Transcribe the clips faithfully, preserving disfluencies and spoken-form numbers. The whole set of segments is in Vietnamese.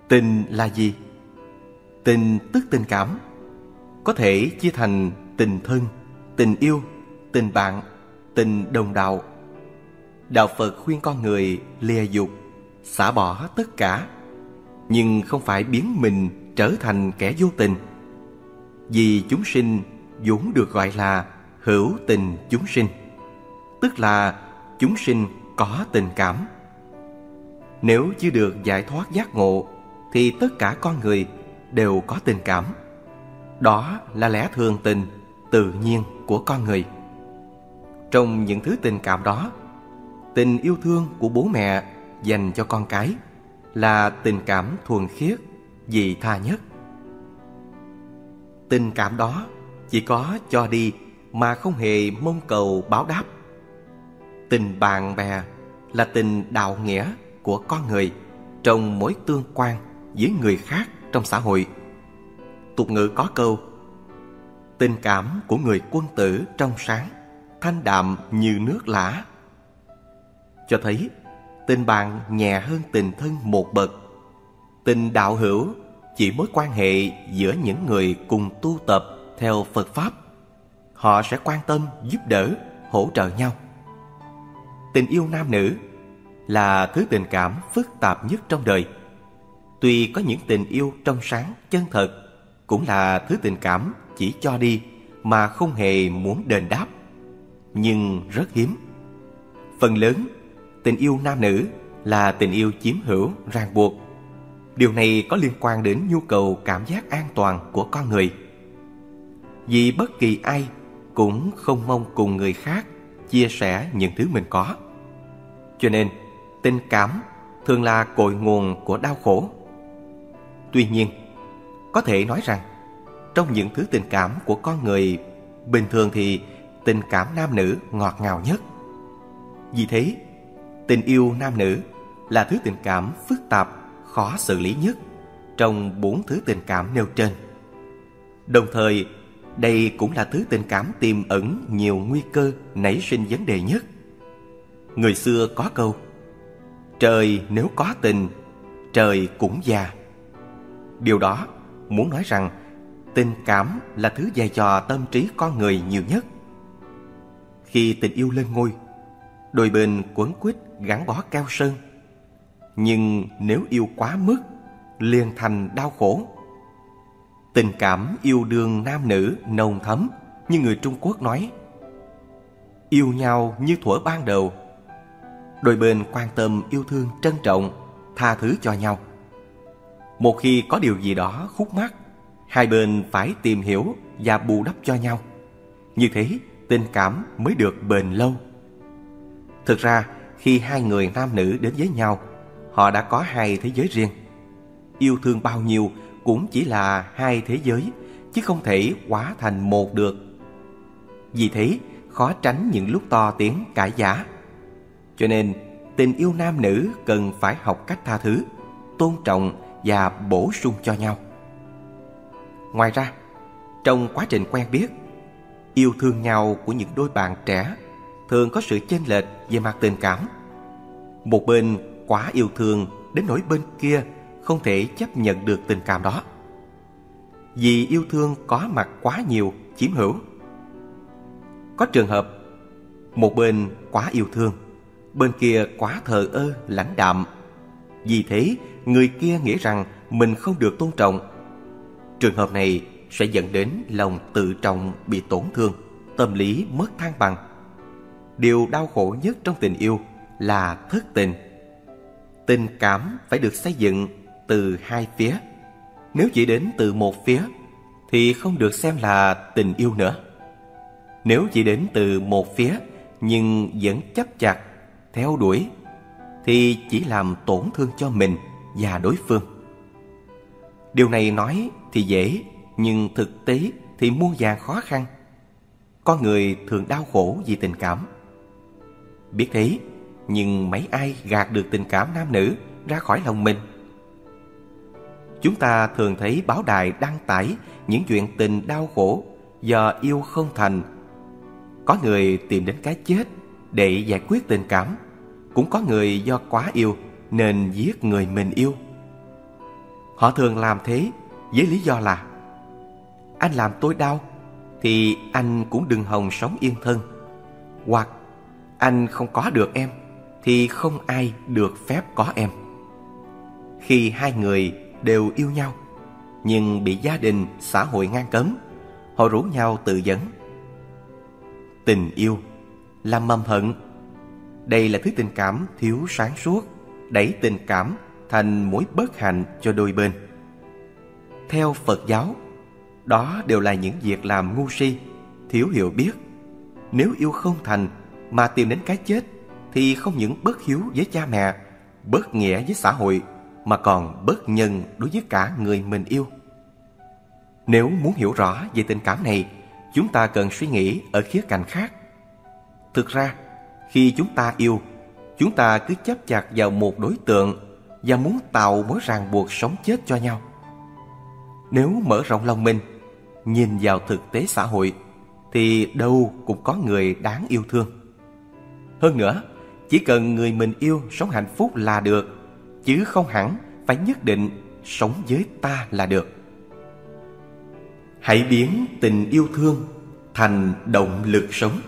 Tình là gì? Tình tức tình cảm, có thể chia thành tình thân, tình yêu, tình bạn, tình đồng đạo. Đạo Phật khuyên con người lìa dục, xả bỏ tất cả, nhưng không phải biến mình trở thành kẻ vô tình. Vì chúng sinh vốn được gọi là hữu tình chúng sinh, tức là chúng sinh có tình cảm. Nếu chưa được giải thoát giác ngộ thì tất cả con người đều có tình cảm. Đó là lẽ thường tình, tự nhiên của con người. Trong những thứ tình cảm đó, tình yêu thương của bố mẹ dành cho con cái là tình cảm thuần khiết, vị tha nhất. Tình cảm đó chỉ có cho đi mà không hề mong cầu báo đáp. Tình bạn bè là tình đạo nghĩa của con người trong mối tương quan với người khác trong xã hội. Tục ngữ có câu: tình cảm của người quân tử trong sáng, thanh đạm như nước lã, cho thấy tình bạn nhẹ hơn tình thân một bậc. Tình đạo hữu chỉ mối quan hệ giữa những người cùng tu tập theo Phật Pháp. Họ sẽ quan tâm, giúp đỡ, hỗ trợ nhau. Tình yêu nam nữ là thứ tình cảm phức tạp nhất trong đời. Tuy có những tình yêu trong sáng, chân thật, cũng là thứ tình cảm chỉ cho đi mà không hề muốn đền đáp, nhưng rất hiếm. Phần lớn, tình yêu nam nữ là tình yêu chiếm hữu, ràng buộc. Điều này có liên quan đến nhu cầu cảm giác an toàn của con người. Vì bất kỳ ai cũng không mong cùng người khác chia sẻ những thứ mình có. Cho nên, tình cảm thường là cội nguồn của đau khổ. Tuy nhiên, có thể nói rằng, trong những thứ tình cảm của con người, bình thường thì tình cảm nam nữ ngọt ngào nhất. Vì thế, tình yêu nam nữ là thứ tình cảm phức tạp, khó xử lý nhất trong bốn thứ tình cảm nêu trên. Đồng thời, đây cũng là thứ tình cảm tiềm ẩn nhiều nguy cơ nảy sinh vấn đề nhất. Người xưa có câu: trời nếu có tình, trời cũng già. Điều đó muốn nói rằng tình cảm là thứ dày dò tâm trí con người nhiều nhất. Khi tình yêu lên ngôi, đôi bên quấn quýt gắn bó keo sơn. Nhưng nếu yêu quá mức, liền thành đau khổ. Tình cảm yêu đương nam nữ nồng thấm, như người Trung Quốc nói: yêu nhau như thuở ban đầu. Đôi bên quan tâm, yêu thương, trân trọng, tha thứ cho nhau. Một khi có điều gì đó khúc mắc, hai bên phải tìm hiểu và bù đắp cho nhau. Như thế, tình cảm mới được bền lâu. Thực ra, khi hai người nam nữ đến với nhau, họ đã có hai thế giới riêng. Yêu thương bao nhiêu cũng chỉ là hai thế giới, chứ không thể hóa thành một được. Vì thế, khó tránh những lúc to tiếng cãi vã. Cho nên, tình yêu nam nữ cần phải học cách tha thứ, tôn trọng và bổ sung cho nhau. Ngoài ra, trong quá trình quen biết, yêu thương nhau của những đôi bạn trẻ thường có sự chênh lệch về mặt tình cảm. Một bên quá yêu thương đến nỗi bên kia không thể chấp nhận được tình cảm đó. Vì yêu thương có mặt quá nhiều, chiếm hữu. Có trường hợp một bên quá yêu thương, bên kia quá thờ ơ, lãnh đạm. Vì thế, người kia nghĩ rằng mình không được tôn trọng. Trường hợp này sẽ dẫn đến lòng tự trọng bị tổn thương, tâm lý mất thăng bằng. Điều đau khổ nhất trong tình yêu là thất tình. Tình cảm phải được xây dựng từ hai phía. Nếu chỉ đến từ một phía thì không được xem là tình yêu nữa. Nếu chỉ đến từ một phía nhưng vẫn chấp chặt, theo đuổi thì chỉ làm tổn thương cho mình và đối phương. Điều này nói thì dễ, nhưng thực tế thì muôn vàn khó khăn. Con người thường đau khổ vì tình cảm. Biết thế, nhưng mấy ai gạt được tình cảm nam nữ ra khỏi lòng mình? Chúng ta thường thấy báo đài đăng tải những chuyện tình đau khổ do yêu không thành. Có người tìm đến cái chết để giải quyết tình cảm. Cũng có người do quá yêu nên giết người mình yêu. Họ thường làm thế với lý do là: anh làm tôi đau thì anh cũng đừng hòng sống yên thân, hoặc anh không có được em thì không ai được phép có em. Khi hai người đều yêu nhau nhưng bị gia đình, xã hội ngăn cấm, họ rủ nhau tự dẫn. Tình yêu là mầm hận. Đây là thứ tình cảm thiếu sáng suốt, đẩy tình cảm thành mối bất hạnh cho đôi bên. Theo Phật giáo, đó đều là những việc làm ngu si, thiếu hiểu biết. Nếu yêu không thành mà tìm đến cái chết thì không những bất hiếu với cha mẹ, bất nghĩa với xã hội, mà còn bất nhân đối với cả người mình yêu. Nếu muốn hiểu rõ về tình cảm này, chúng ta cần suy nghĩ ở khía cạnh khác. Thực ra, khi chúng ta yêu, chúng ta cứ chấp chặt vào một đối tượng và muốn tạo mối ràng buộc sống chết cho nhau. Nếu mở rộng lòng mình, nhìn vào thực tế xã hội, thì đâu cũng có người đáng yêu thương. Hơn nữa, chỉ cần người mình yêu sống hạnh phúc là được, chứ không hẳn phải nhất định sống với ta là được. Hãy biến tình yêu thương thành động lực sống.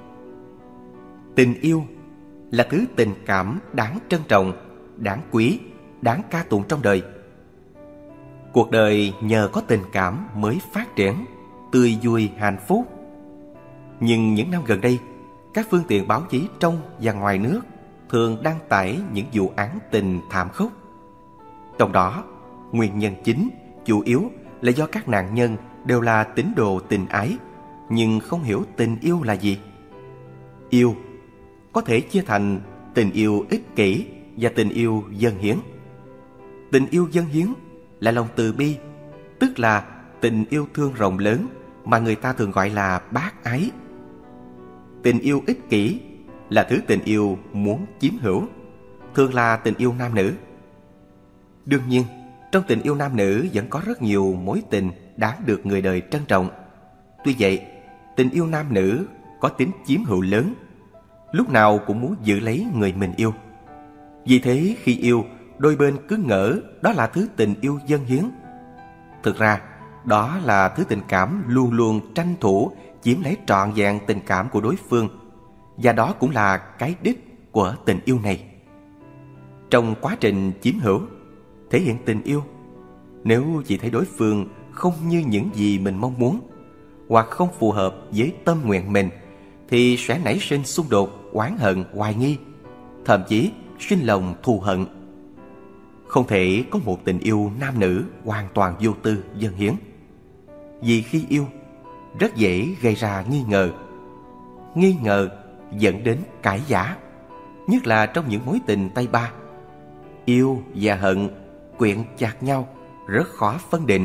Tình yêu là thứ tình cảm đáng trân trọng, đáng quý, đáng ca tụng trong đời. Cuộc đời nhờ có tình cảm mới phát triển, tươi vui hạnh phúc. Nhưng những năm gần đây, các phương tiện báo chí trong và ngoài nước thường đăng tải những vụ án tình thảm khốc. Trong đó, nguyên nhân chính, chủ yếu là do các nạn nhân đều là tín đồ tình ái, nhưng không hiểu tình yêu là gì. Yêu có thể chia thành tình yêu ích kỷ và tình yêu dâng hiến. Tình yêu dâng hiến là lòng từ bi, tức là tình yêu thương rộng lớn mà người ta thường gọi là bác ái. Tình yêu ích kỷ là thứ tình yêu muốn chiếm hữu, thường là tình yêu nam nữ. Đương nhiên, trong tình yêu nam nữ vẫn có rất nhiều mối tình đáng được người đời trân trọng. Tuy vậy, tình yêu nam nữ có tính chiếm hữu lớn, lúc nào cũng muốn giữ lấy người mình yêu. Vì thế khi yêu, đôi bên cứ ngỡ đó là thứ tình yêu dâng hiến. Thực ra, đó là thứ tình cảm luôn luôn tranh thủ chiếm lấy trọn vẹn tình cảm của đối phương, và đó cũng là cái đích của tình yêu này. Trong quá trình chiếm hữu, thể hiện tình yêu, nếu chỉ thấy đối phương không như những gì mình mong muốn, hoặc không phù hợp với tâm nguyện mình, thì sẽ nảy sinh xung đột, oán hận, hoài nghi, thậm chí sinh lòng thù hận. Không thể có một tình yêu nam nữ hoàn toàn vô tư dâng hiến, vì khi yêu rất dễ gây ra nghi ngờ. Nghi ngờ dẫn đến cãi vã, nhất là trong những mối tình tay ba. Yêu và hận quyện chặt nhau, rất khó phân định.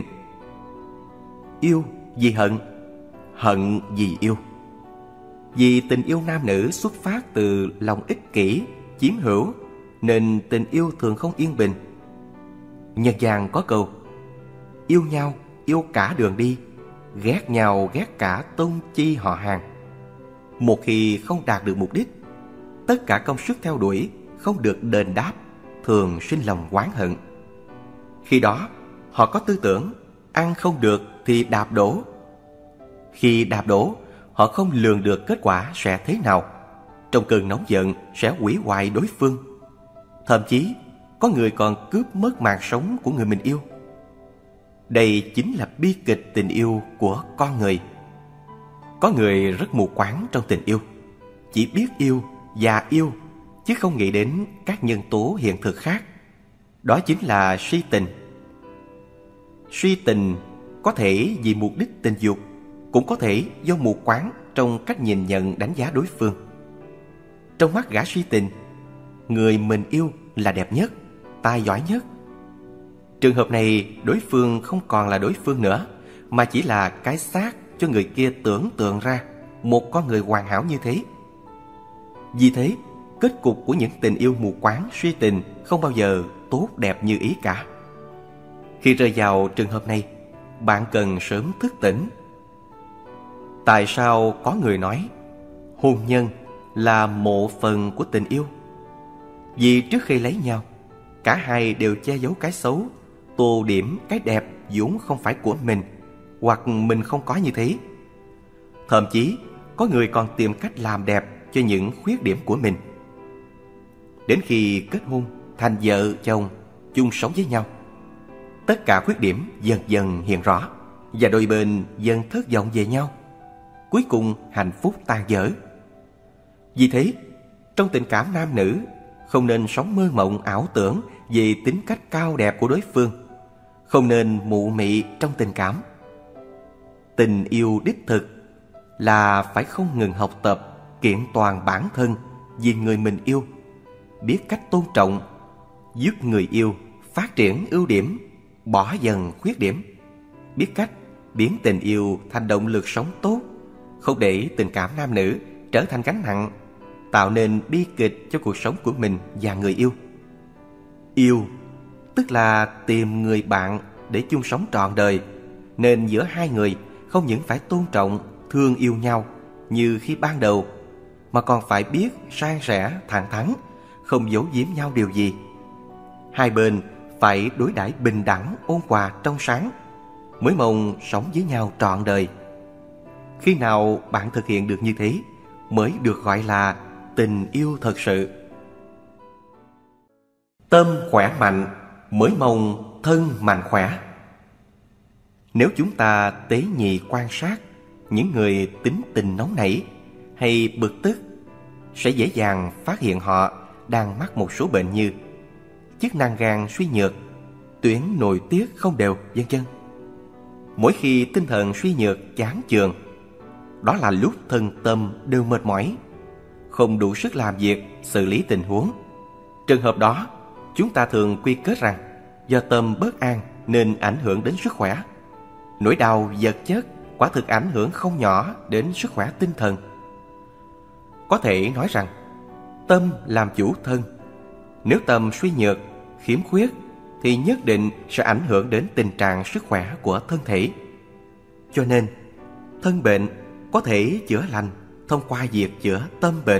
Yêu vì hận, hận vì yêu. Vì tình yêu nam nữ xuất phát từ lòng ích kỷ, chiếm hữu, nên tình yêu thường không yên bình. Nhân gian có câu: yêu nhau yêu cả đường đi, ghét nhau ghét cả tôn chi họ hàng. Một khi không đạt được mục đích, tất cả công sức theo đuổi không được đền đáp, thường sinh lòng oán hận. Khi đó, họ có tư tưởng ăn không được thì đạp đổ. Khi đạp đổ, họ không lường được kết quả sẽ thế nào. Trong cơn nóng giận sẽ hủy hoại đối phương. Thậm chí, có người còn cướp mất mạng sống của người mình yêu. Đây chính là bi kịch tình yêu của con người. Có người rất mù quáng trong tình yêu, chỉ biết yêu và yêu, chứ không nghĩ đến các nhân tố hiện thực khác. Đó chính là si tình. Si tình có thể vì mục đích tình dục, cũng có thể do mù quáng trong cách nhìn nhận đánh giá đối phương. Trong mắt gã si tình, người mình yêu là đẹp nhất, tài giỏi nhất. Trường hợp này, đối phương không còn là đối phương nữa, mà chỉ là cái xác cho người kia tưởng tượng ra một con người hoàn hảo như thế. Vì thế, kết cục của những tình yêu mù quáng suy tình không bao giờ tốt đẹp như ý cả. Khi rơi vào trường hợp này, bạn cần sớm thức tỉnh. Tại sao có người nói hôn nhân là mộ phần của tình yêu? Vì trước khi lấy nhau, cả hai đều che giấu cái xấu, tô điểm cái đẹp vốn không phải của mình, hoặc mình không có như thế. Thậm chí có người còn tìm cách làm đẹp cho những khuyết điểm của mình. Đến khi kết hôn, thành vợ chồng, chung sống với nhau, tất cả khuyết điểm dần dần hiện rõ, và đôi bên dần thất vọng về nhau. Cuối cùng hạnh phúc tan vỡ. Vì thế, trong tình cảm nam nữ, không nên sống mơ mộng ảo tưởng về tính cách cao đẹp của đối phương, không nên mụ mị trong tình cảm. Tình yêu đích thực là phải không ngừng học tập, kiện toàn bản thân vì người mình yêu, biết cách tôn trọng, giúp người yêu phát triển ưu điểm, bỏ dần khuyết điểm, biết cách biến tình yêu thành động lực sống tốt, không để tình cảm nam nữ trở thành gánh nặng, tạo nên bi kịch cho cuộc sống của mình và người yêu. Yêu tức là tìm người bạn để chung sống trọn đời, nên giữa hai người không những phải tôn trọng, thương yêu nhau như khi ban đầu, mà còn phải biết san sẻ, thẳng thắn, không giấu giếm nhau điều gì. Hai bên phải đối đãi bình đẳng, ôn hòa, trong sáng, mới mong sống với nhau trọn đời. Khi nào bạn thực hiện được như thế, mới được gọi là tình yêu thật sự. Tâm khỏe mạnh mới mong thân mạnh khỏe. Nếu chúng ta tế nhị quan sát những người tính tình nóng nảy hay bực tức, sẽ dễ dàng phát hiện họ đang mắc một số bệnh như chức năng gan suy nhược, tuyến nội tiết không đều, vân vân. Mỗi khi tinh thần suy nhược, chán chường, đó là lúc thân tâm đều mệt mỏi, không đủ sức làm việc, xử lý tình huống. Trường hợp đó, chúng ta thường quy kết rằng do tâm bất an nên ảnh hưởng đến sức khỏe. Nỗi đau vật chất quả thực ảnh hưởng không nhỏ đến sức khỏe tinh thần. Có thể nói rằng tâm làm chủ thân. Nếu tâm suy nhược, khiếm khuyết thì nhất định sẽ ảnh hưởng đến tình trạng sức khỏe của thân thể. Cho nên, thân bệnh có thể chữa lành thông qua việc chữa tâm bệnh.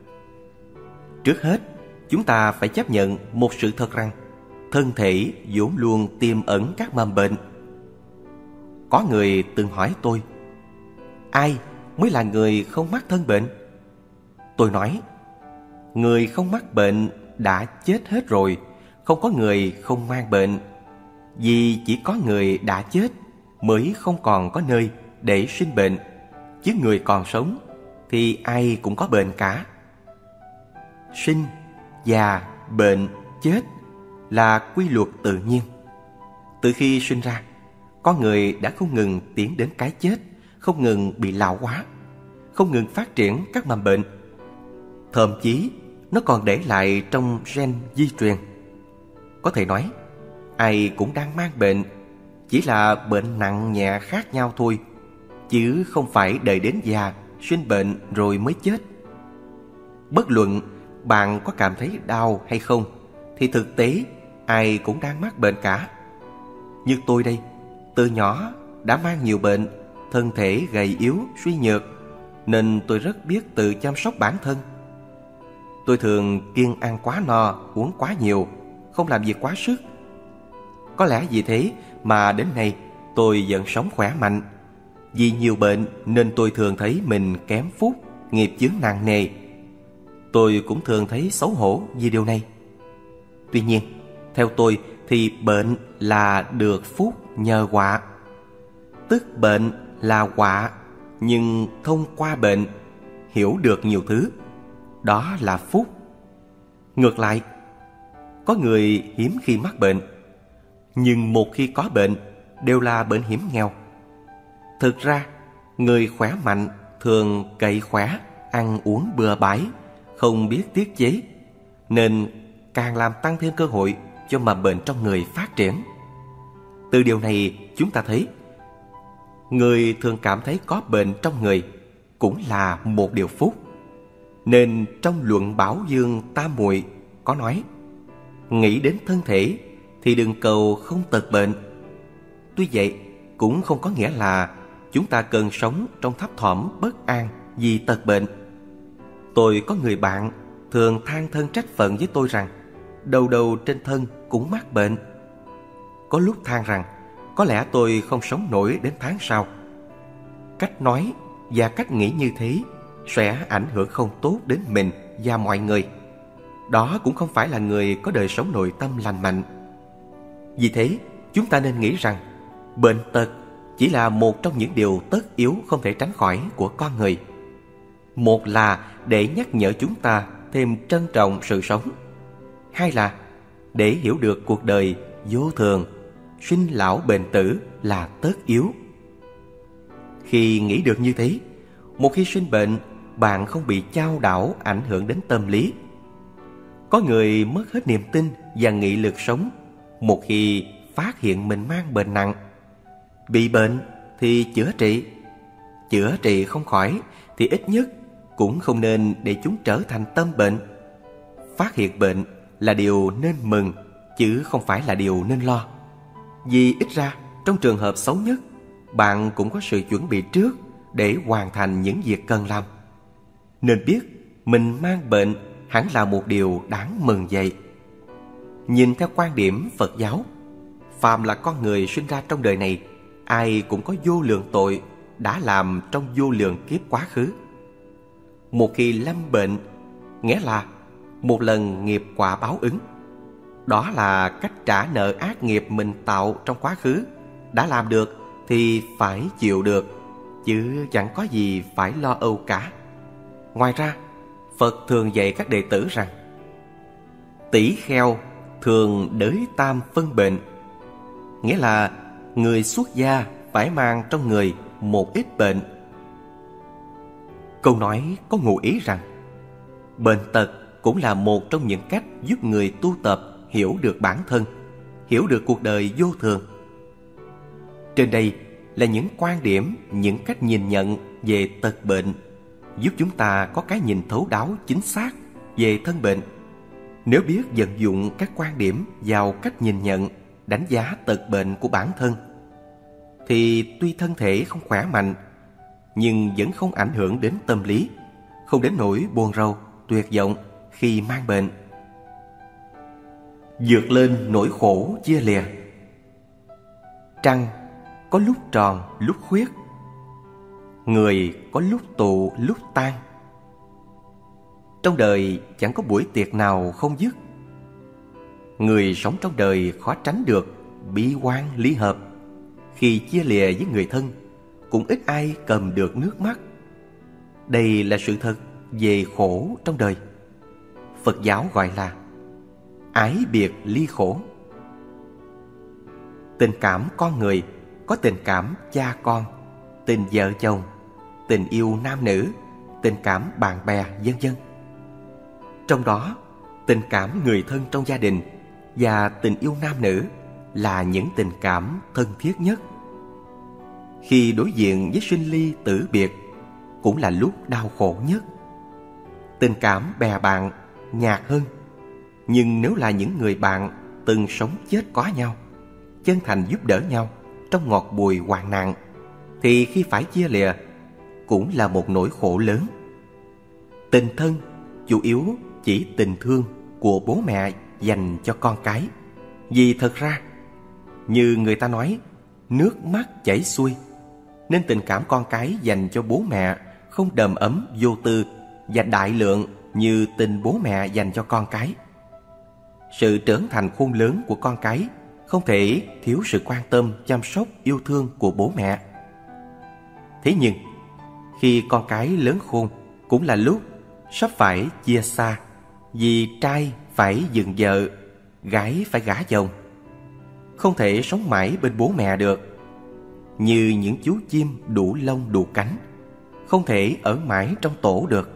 Trước hết, chúng ta phải chấp nhận một sự thật rằng thân thể vốn luôn tiềm ẩn các mầm bệnh. Có người từng hỏi tôi, ai mới là người không mắc thân bệnh? Tôi nói, người không mắc bệnh đã chết hết rồi, không có người không mang bệnh. Vì chỉ có người đã chết mới không còn có nơi để sinh bệnh, chứ người còn sống thì ai cũng có bệnh cả. Sinh, già, bệnh, chết là quy luật tự nhiên. Từ khi sinh ra, con người đã không ngừng tiến đến cái chết, không ngừng bị lão hóa, không ngừng phát triển các mầm bệnh. Thậm chí nó còn để lại trong gen di truyền. Có thể nói, ai cũng đang mang bệnh, chỉ là bệnh nặng nhẹ khác nhau thôi, chứ không phải đợi đến già, sinh bệnh rồi mới chết. Bất luận bạn có cảm thấy đau hay không, thì thực tế ai cũng đang mắc bệnh cả. Như tôi đây, từ nhỏ đã mang nhiều bệnh, thân thể gầy yếu, suy nhược, nên tôi rất biết tự chăm sóc bản thân. Tôi thường kiêng ăn quá no, uống quá nhiều, không làm việc quá sức. Có lẽ vì thế mà đến nay tôi vẫn sống khỏe mạnh. Vì nhiều bệnh nên tôi thường thấy mình kém phúc, nghiệp chướng nặng nề. Tôi cũng thường thấy xấu hổ vì điều này. Tuy nhiên, theo tôi thì bệnh là được phúc nhờ họa. Tức bệnh là họa, nhưng thông qua bệnh hiểu được nhiều thứ, đó là phúc. Ngược lại, có người hiếm khi mắc bệnh, nhưng một khi có bệnh đều là bệnh hiểm nghèo. Thực ra, người khỏe mạnh thường cậy khỏe, ăn uống bừa bãi, không biết tiết chế, nên càng làm tăng thêm cơ hội cho mầm bệnh trong người phát triển. Từ điều này chúng ta thấy, người thường cảm thấy có bệnh trong người cũng là một điều phúc. Nên trong luận Bảo Dương Tam Muội có nói, nghĩ đến thân thể thì đừng cầu không tật bệnh. Tuy vậy, cũng không có nghĩa là chúng ta cần sống trong thấp thỏm bất an vì tật bệnh. Tôi có người bạn thường than thân trách phận với tôi rằng đầu đầu trên thân cũng mắc bệnh. có lúc than rằng có lẽ tôi không sống nổi đến tháng sau. Cách nói và cách nghĩ như thế sẽ ảnh hưởng không tốt đến mình và mọi người. Đó cũng không phải là người có đời sống nội tâm lành mạnh. Vì thế, chúng ta nên nghĩ rằng bệnh tật chỉ là một trong những điều tất yếu không thể tránh khỏi của con người. Một là để nhắc nhở chúng ta thêm trân trọng sự sống. Hai là để hiểu được cuộc đời vô thường, sinh lão bệnh tử là tất yếu. Khi nghĩ được như thế, một khi sinh bệnh, bạn không bị chao đảo ảnh hưởng đến tâm lý. Có người mất hết niềm tin và nghị lực sống một khi phát hiện mình mang bệnh nặng. Bị bệnh thì chữa trị, chữa trị không khỏi thì ít nhất cũng không nên để chúng trở thành tâm bệnh. Phát hiện bệnh là điều nên mừng, chứ không phải là điều nên lo. Vì ít ra trong trường hợp xấu nhất, bạn cũng có sự chuẩn bị trước để hoàn thành những việc cần làm. Nên biết mình mang bệnh hẳn là một điều đáng mừng vậy. Nhìn theo quan điểm Phật giáo, phàm là con người sinh ra trong đời này, ai cũng có vô lượng tội đã làm trong vô lượng kiếp quá khứ. Một khi lâm bệnh, nghĩa là một lần nghiệp quả báo ứng. Đó là cách trả nợ ác nghiệp mình tạo trong quá khứ. Đã làm được thì phải chịu được, chứ chẳng có gì phải lo âu cả. Ngoài ra, Phật thường dạy các đệ tử rằng tỷ kheo thường đới tam phân bệnh, nghĩa là người xuất gia phải mang trong người một ít bệnh. Câu nói có ngụ ý rằng bệnh tật cũng là một trong những cách giúp người tu tập hiểu được bản thân, hiểu được cuộc đời vô thường. Trên đây là những quan điểm, những cách nhìn nhận về tật bệnh, giúp chúng ta có cái nhìn thấu đáo chính xác về thân bệnh. Nếu biết vận dụng các quan điểm vào cách nhìn nhận, đánh giá tật bệnh của bản thân, thì tuy thân thể không khỏe mạnh, nhưng vẫn không ảnh hưởng đến tâm lý, không đến nỗi buồn rầu, tuyệt vọng khi mang bệnh. Vượt lên nỗi khổ chia lìa. Trăng có lúc tròn lúc khuyết, người có lúc tụ lúc tan. Trong đời chẳng có buổi tiệc nào không dứt. Người sống trong đời khó tránh được bi quan ly hợp. Khi chia lìa với người thân, cũng ít ai cầm được nước mắt. Đây là sự thật về khổ trong đời. Phật giáo gọi là ái biệt ly khổ. Tình cảm con người có tình cảm cha con, tình vợ chồng, tình yêu nam nữ, tình cảm bạn bè, vân vân. Trong đó, tình cảm người thân trong gia đình và tình yêu nam nữ là những tình cảm thân thiết nhất. Khi đối diện với sinh ly tử biệt, cũng là lúc đau khổ nhất. Tình cảm bè bạn nhạt hơn, nhưng nếu là những người bạn từng sống chết có nhau, chân thành giúp đỡ nhau trong ngọt bùi hoạn nạn, thì khi phải chia lìa cũng là một nỗi khổ lớn. Tình thân chủ yếu chỉ tình thương của bố mẹ dành cho con cái. Vì thật ra, như người ta nói, nước mắt chảy xuôi, nên tình cảm con cái dành cho bố mẹ không đầm ấm, vô tư và đại lượng như tình bố mẹ dành cho con cái. Sự trưởng thành khôn lớn của con cái không thể thiếu sự quan tâm, chăm sóc, yêu thương của bố mẹ. Thế nhưng, khi con cái lớn khôn cũng là lúc sắp phải chia xa, vì trai phải dựng vợ, gái phải gả chồng. Không thể sống mãi bên bố mẹ được. Như những chú chim đủ lông đủ cánh, không thể ở mãi trong tổ được.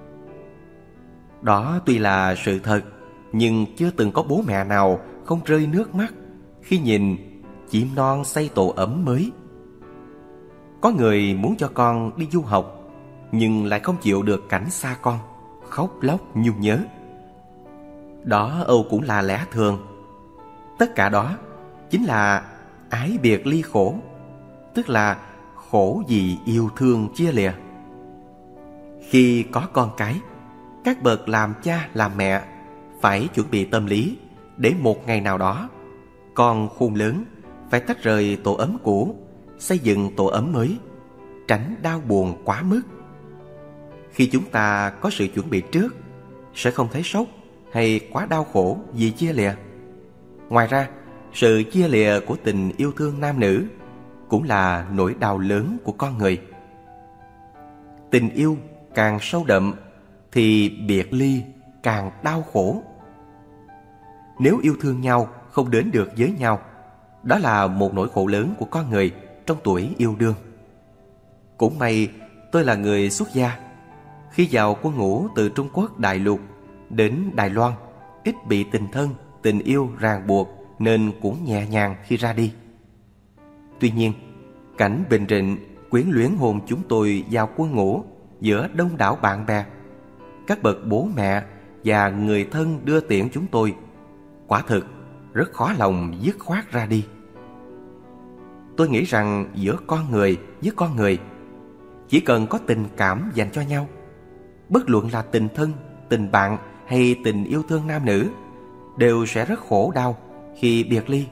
Đó tuy là sự thật, nhưng chưa từng có bố mẹ nào không rơi nước mắt khi nhìn chim non xây tổ ấm mới. Có người muốn cho con đi du học, nhưng lại không chịu được cảnh xa con, khóc lóc nhung nhớ. Đó âu cũng là lẽ thường. Tất cả đó chính là ái biệt ly khổ, tức là khổ vì yêu thương chia lìa. Khi có con cái, các bậc làm cha làm mẹ phải chuẩn bị tâm lý để một ngày nào đó Con khôn lớn phải tách rời tổ ấm cũ, xây dựng tổ ấm mới, tránh đau buồn quá mức. Khi chúng ta có sự chuẩn bị trước, sẽ không thấy sốc hay quá đau khổ vì chia lìa. Ngoài ra, sự chia lìa của tình yêu thương nam nữ cũng là nỗi đau lớn của con người. Tình yêu càng sâu đậm thì biệt ly càng đau khổ. Nếu yêu thương nhau không đến được với nhau, đó là một nỗi khổ lớn của con người trong tuổi yêu đương. Cũng may tôi là người xuất gia. Khi vào quân ngũ từ Trung Quốc đại lục đến Đài Loan, ít bị tình thân, tình yêu ràng buộc nên cũng nhẹ nhàng khi ra đi. Tuy nhiên, cảnh bình rịnh quyến luyến hôn chúng tôi vào quân ngũ giữa đông đảo bạn bè, các bậc bố mẹ và người thân đưa tiễn chúng tôi, quả thực rất khó lòng dứt khoát ra đi. Tôi nghĩ rằng giữa con người với con người, chỉ cần có tình cảm dành cho nhau, bất luận là tình thân, tình bạn hay tình yêu thương nam nữ, đều sẽ rất khổ đau khi biệt ly.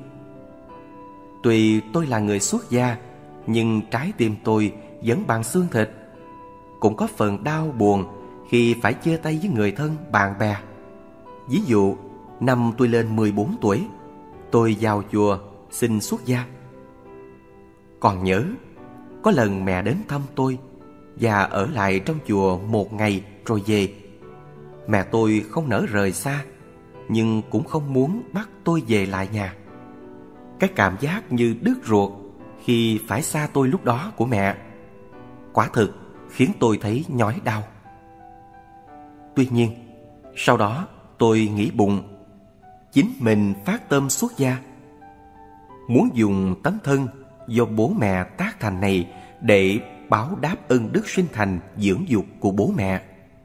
Tuy tôi là người xuất gia, nhưng trái tim tôi vẫn bằng xương thịt, cũng có phần đau buồn khi phải chia tay với người thân, bạn bè. Ví dụ, năm tôi lên mười bốn tuổi, tôi vào chùa xin xuất gia. Còn nhớ, có lần mẹ đến thăm tôi và ở lại trong chùa một ngày rồi về. Mẹ tôi không nỡ rời xa, nhưng cũng không muốn bắt tôi về lại nhà. Cái cảm giác như đứt ruột khi phải xa tôi lúc đó của mẹ, quả thực khiến tôi thấy nhói đau. Tuy nhiên, sau đó tôi nghĩ bụng, chính mình phát tâm xuất gia, muốn dùng tấm thân do bố mẹ tác thành này để báo đáp ơn đức sinh thành dưỡng dục của bố mẹ.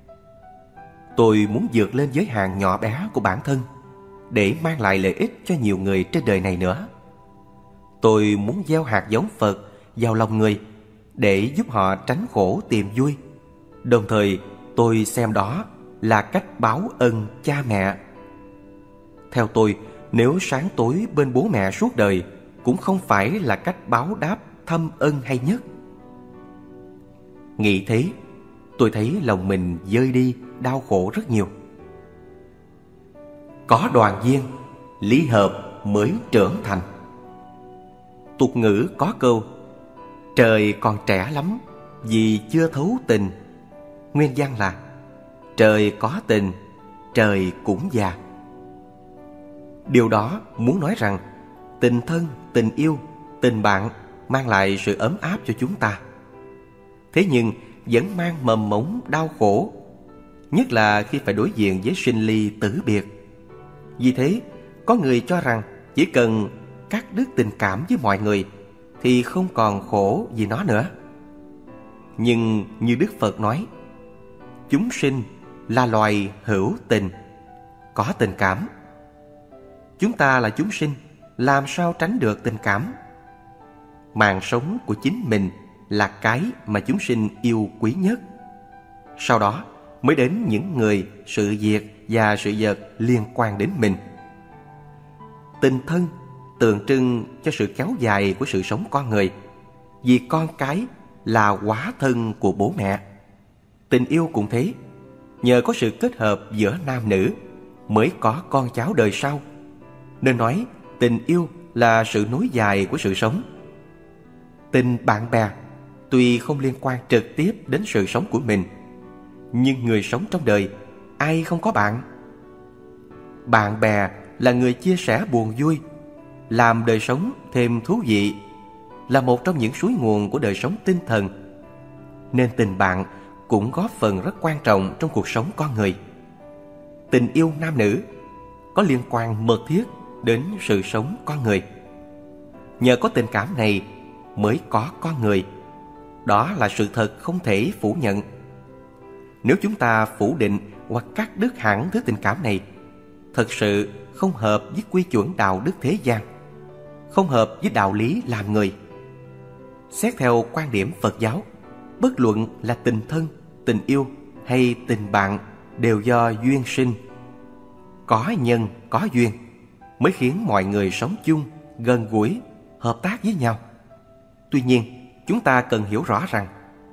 Tôi muốn vượt lên giới hạn nhỏ bé của bản thân để mang lại lợi ích cho nhiều người trên đời này nữa. Tôi muốn gieo hạt giống Phật vào lòng người để giúp họ tránh khổ tìm vui. Đồng thời, tôi xem đó là cách báo ân cha mẹ. Theo tôi, nếu sáng tối bên bố mẹ suốt đời cũng không phải là cách báo đáp thâm ân hay nhất. Nghĩ thế, tôi thấy lòng mình dơi đi, đau khổ rất nhiều. Có đoàn duyên, lý hợp mới trưởng thành. Tục ngữ có câu, trời còn trẻ lắm vì chưa thấu tình. Nguyên văn là, trời có tình, trời cũng già. Điều đó muốn nói rằng tình thân, tình yêu, tình bạn mang lại sự ấm áp cho chúng ta. Thế nhưng vẫn mang mầm mống đau khổ, nhất là khi phải đối diện với sinh ly tử biệt. Vì thế, có người cho rằng chỉ cần cắt đứt tình cảm với mọi người thì không còn khổ vì nó nữa. Nhưng như Đức Phật nói, chúng sinh là loài hữu tình, có tình cảm. Chúng ta là chúng sinh, làm sao tránh được tình cảm? Mạng sống của chính mình là cái mà chúng sinh yêu quý nhất. Sau đó mới đến những người, sự việc và sự vật liên quan đến mình. Tình thân tượng trưng cho sự kéo dài của sự sống con người, vì con cái là hóa thân của bố mẹ. Tình yêu cũng thế, nhờ có sự kết hợp giữa nam nữ mới có con cháu đời sau. Nên nói tình yêu là sự nối dài của sự sống. Tình bạn bè tuy không liên quan trực tiếp đến sự sống của mình, nhưng người sống trong đời ai không có bạn? Bạn bè là người chia sẻ buồn vui, làm đời sống thêm thú vị, là một trong những suối nguồn của đời sống tinh thần. Nên tình bạn cũng góp phần rất quan trọng trong cuộc sống con người. Tình yêu nam nữ có liên quan mật thiết đến sự sống con người. Nhờ có tình cảm này mới có con người. Đó là sự thật không thể phủ nhận. Nếu chúng ta phủ định hoặc cắt đứt hẳn thứ tình cảm này, thật sự không hợp với quy chuẩn đạo đức thế gian, không hợp với đạo lý làm người. Xét theo quan điểm Phật giáo, bất luận là tình thân, tình yêu hay tình bạn đều do duyên sinh. Có nhân, có duyên mới khiến mọi người sống chung, gần gũi, hợp tác với nhau. Tuy nhiên, chúng ta cần hiểu rõ rằng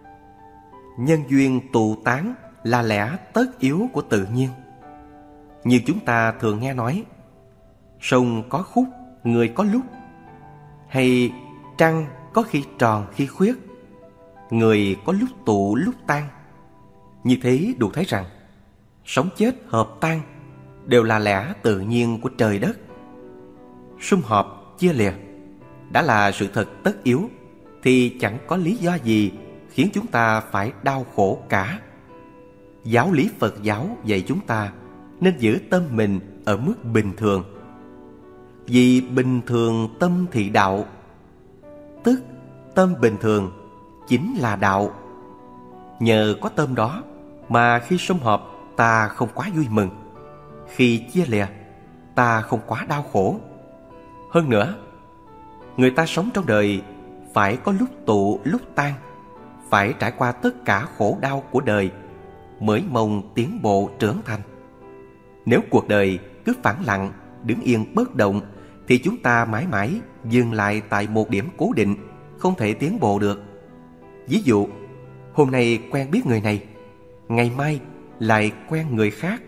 nhân duyên tụ tán là lẽ tất yếu của tự nhiên. Như chúng ta thường nghe nói, sông có khúc, người có lúc, hay trăng có khi tròn khi khuyết, người có lúc tụ lúc tan. Như thế đủ thấy rằng sống chết hợp tan đều là lẽ tự nhiên của trời đất. Sum họp chia lìa đã là sự thật tất yếu, thì chẳng có lý do gì khiến chúng ta phải đau khổ cả. Giáo lý Phật giáo dạy chúng ta nên giữ tâm mình ở mức bình thường. Vì bình thường tâm thì đạo, tức tâm bình thường chính là đạo. Nhờ có tâm đó mà khi sum họp ta không quá vui mừng, khi chia lìa ta không quá đau khổ. Hơn nữa, người ta sống trong đời phải có lúc tụ lúc tan, phải trải qua tất cả khổ đau của đời mới mong tiến bộ trưởng thành. Nếu cuộc đời cứ phẳng lặng, đứng yên bất động, thì chúng ta mãi mãi dừng lại tại một điểm cố định, không thể tiến bộ được. Ví dụ, hôm nay quen biết người này, ngày mai lại quen người khác.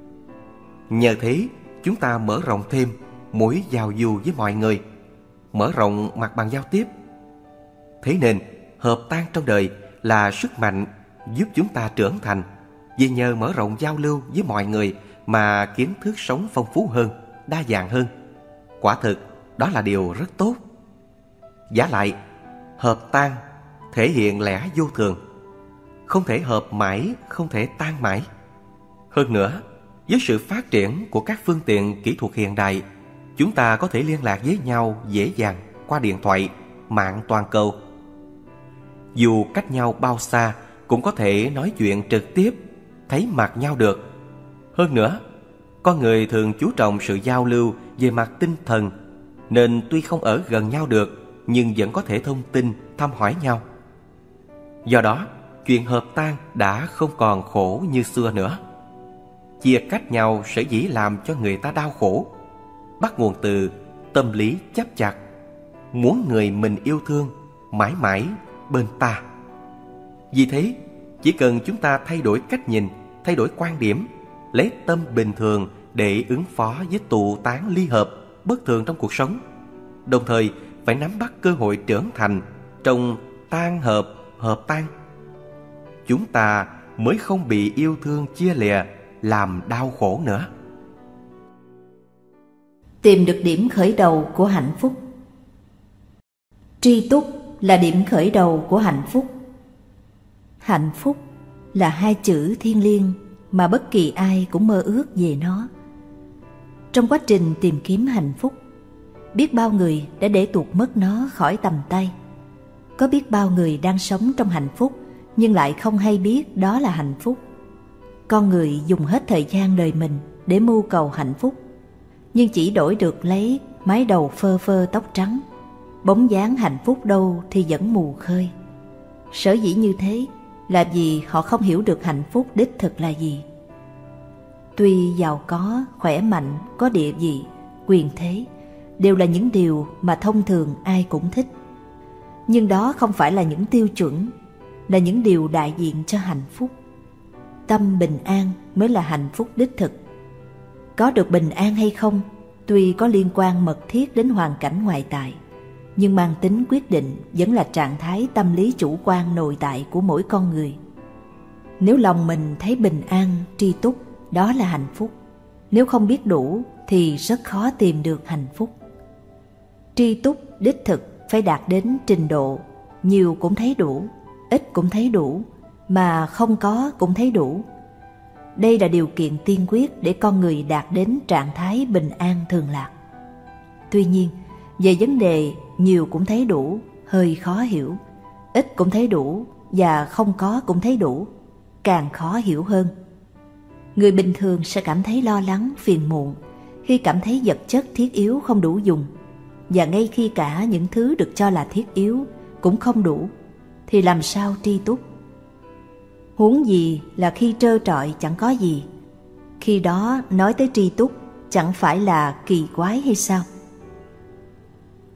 Nhờ thế, chúng ta mở rộng thêm mối giao du với mọi người, mở rộng mặt bằng giao tiếp. Thế nên, hợp tan trong đời là sức mạnh giúp chúng ta trưởng thành, vì nhờ mở rộng giao lưu với mọi người mà kiến thức sống phong phú hơn, đa dạng hơn. Quả thực, đó là điều rất tốt. Vả lại, hợp tan thể hiện lẽ vô thường, không thể hợp mãi, không thể tan mãi. Hơn nữa, với sự phát triển của các phương tiện kỹ thuật hiện đại, chúng ta có thể liên lạc với nhau dễ dàng qua điện thoại, mạng toàn cầu. Dù cách nhau bao xa cũng có thể nói chuyện trực tiếp, thấy mặt nhau được. Hơn nữa, con người thường chú trọng sự giao lưu về mặt tinh thần, nên tuy không ở gần nhau được nhưng vẫn có thể thông tin, thăm hỏi nhau. Do đó, chuyện hợp tan đã không còn khổ như xưa nữa. Chia cách nhau sở dĩ làm cho người ta đau khổ, bắt nguồn từ tâm lý chấp chặt, muốn người mình yêu thương mãi mãi bên ta. Vì thế, chỉ cần chúng ta thay đổi cách nhìn, thay đổi quan điểm, lấy tâm bình thường để ứng phó với tụ tán ly hợp bất thường trong cuộc sống, đồng thời phải nắm bắt cơ hội trưởng thành trong tan hợp, hợp tan, chúng ta mới không bị yêu thương chia lìa làm đau khổ nữa. Tìm được điểm khởi đầu của hạnh phúc. Tri túc là điểm khởi đầu của hạnh phúc. Hạnh phúc là hai chữ thiêng liêng mà bất kỳ ai cũng mơ ước về nó. Trong quá trình tìm kiếm hạnh phúc, biết bao người đã để tuột mất nó khỏi tầm tay. Có biết bao người đang sống trong hạnh phúc nhưng lại không hay biết đó là hạnh phúc. Con người dùng hết thời gian đời mình để mưu cầu hạnh phúc, nhưng chỉ đổi được lấy mái đầu phơ phơ tóc trắng. Bóng dáng hạnh phúc đâu thì vẫn mù khơi. Sở dĩ như thế là vì họ không hiểu được hạnh phúc đích thực là gì. Tuy giàu có, khỏe mạnh, có địa vị, quyền thế đều là những điều mà thông thường ai cũng thích, nhưng đó không phải là những tiêu chuẩn, là những điều đại diện cho hạnh phúc. Tâm bình an mới là hạnh phúc đích thực. Có được bình an hay không tuy có liên quan mật thiết đến hoàn cảnh ngoại tại, nhưng mang tính quyết định vẫn là trạng thái tâm lý chủ quan nội tại của mỗi con người. Nếu lòng mình thấy bình an, tri túc, đó là hạnh phúc. Nếu không biết đủ thì rất khó tìm được hạnh phúc. Tri túc đích thực phải đạt đến trình độ nhiều cũng thấy đủ, ít cũng thấy đủ, mà không có cũng thấy đủ. Đây là điều kiện tiên quyết để con người đạt đến trạng thái bình an thường lạc. Tuy nhiên, về vấn đề nhiều cũng thấy đủ hơi khó hiểu, ít cũng thấy đủ và không có cũng thấy đủ càng khó hiểu hơn. Người bình thường sẽ cảm thấy lo lắng, phiền muộn khi cảm thấy vật chất thiết yếu không đủ dùng, và ngay khi cả những thứ được cho là thiết yếu cũng không đủ, thì làm sao tri túc? Huống gì là khi trơ trọi chẳng có gì, khi đó nói tới tri túc chẳng phải là kỳ quái hay sao?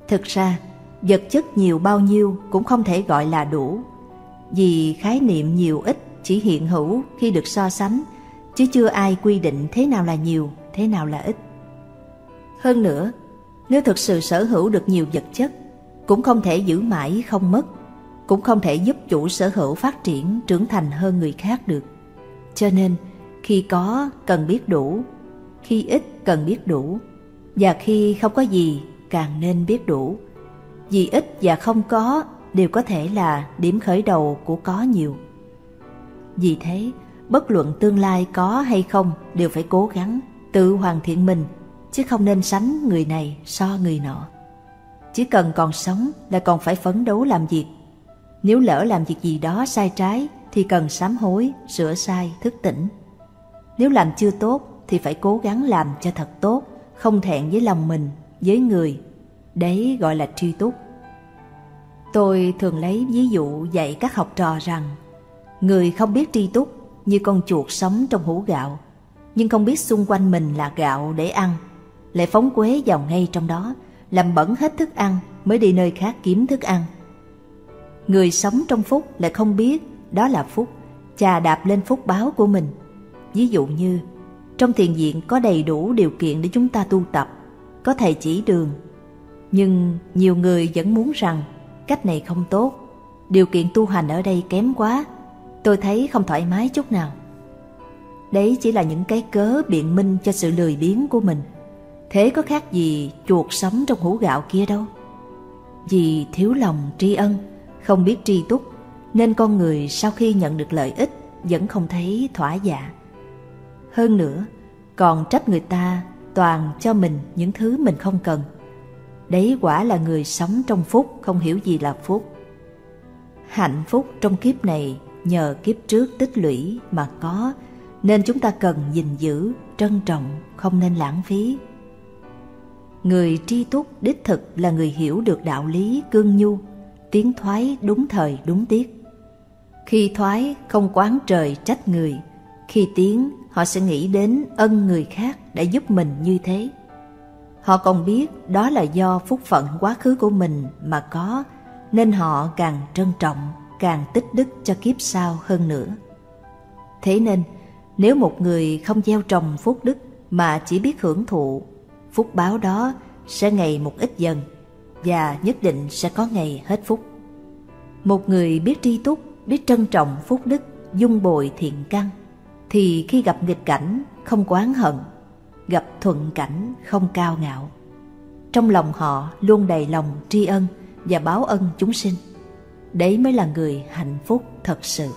Thực ra, vật chất nhiều bao nhiêu cũng không thể gọi là đủ, vì khái niệm nhiều ít chỉ hiện hữu khi được so sánh, chứ chưa ai quy định thế nào là nhiều, thế nào là ít. Hơn nữa, nếu thực sự sở hữu được nhiều vật chất, cũng không thể giữ mãi không mất, cũng không thể giúp chủ sở hữu phát triển trưởng thành hơn người khác được. Cho nên, khi có cần biết đủ, khi ít cần biết đủ, và khi không có gì càng nên biết đủ. Vì ít và không có đều có thể là điểm khởi đầu của có nhiều. Vì thế, bất luận tương lai có hay không đều phải cố gắng tự hoàn thiện mình, chứ không nên sánh người này so người nọ. Chỉ cần còn sống là còn phải phấn đấu làm việc. Nếu lỡ làm việc gì đó sai trái thì cần sám hối, sửa sai, thức tỉnh. Nếu làm chưa tốt thì phải cố gắng làm cho thật tốt, không thẹn với lòng mình, với người. Đấy gọi là tri túc. Tôi thường lấy ví dụ dạy các học trò rằng, người không biết tri túc như con chuột sống trong hũ gạo, nhưng không biết xung quanh mình là gạo để ăn, lại phóng quế vào ngay trong đó, làm bẩn hết thức ăn mới đi nơi khác kiếm thức ăn. Người sống trong phúc lại không biết đó là phúc, chà đạp lên phúc báo của mình. Ví dụ như, trong thiền viện có đầy đủ điều kiện để chúng ta tu tập, có thầy chỉ đường, nhưng nhiều người vẫn muốn rằng cách này không tốt, điều kiện tu hành ở đây kém quá, tôi thấy không thoải mái chút nào. Đấy chỉ là những cái cớ biện minh cho sự lười biếng của mình. Thế có khác gì chuột sống trong hũ gạo kia đâu. Vì thiếu lòng tri ân, không biết tri túc, nên con người sau khi nhận được lợi ích vẫn không thấy thỏa dạ. Hơn nữa, còn trách người ta toàn cho mình những thứ mình không cần. Đấy quả là người sống trong phúc không hiểu gì là phúc. Hạnh phúc trong kiếp này nhờ kiếp trước tích lũy mà có, nên chúng ta cần gìn giữ, trân trọng, không nên lãng phí. Người tri túc đích thực là người hiểu được đạo lý cương nhu, tiến thoái đúng thời đúng tiết. Khi thoái không oán trời trách người, khi tiến họ sẽ nghĩ đến ân người khác đã giúp mình như thế. Họ còn biết đó là do phúc phận quá khứ của mình mà có, nên họ càng trân trọng, càng tích đức cho kiếp sau hơn nữa. Thế nên, nếu một người không gieo trồng phúc đức mà chỉ biết hưởng thụ, phúc báo đó sẽ ngày một ít dần và nhất định sẽ có ngày hết phúc. Một người biết tri túc, biết trân trọng phúc đức, dung bồi thiện căn, thì khi gặp nghịch cảnh không oán hận, gặp thuận cảnh không cao ngạo. Trong lòng họ luôn đầy lòng tri ân và báo ân chúng sinh. Đấy mới là người hạnh phúc thật sự.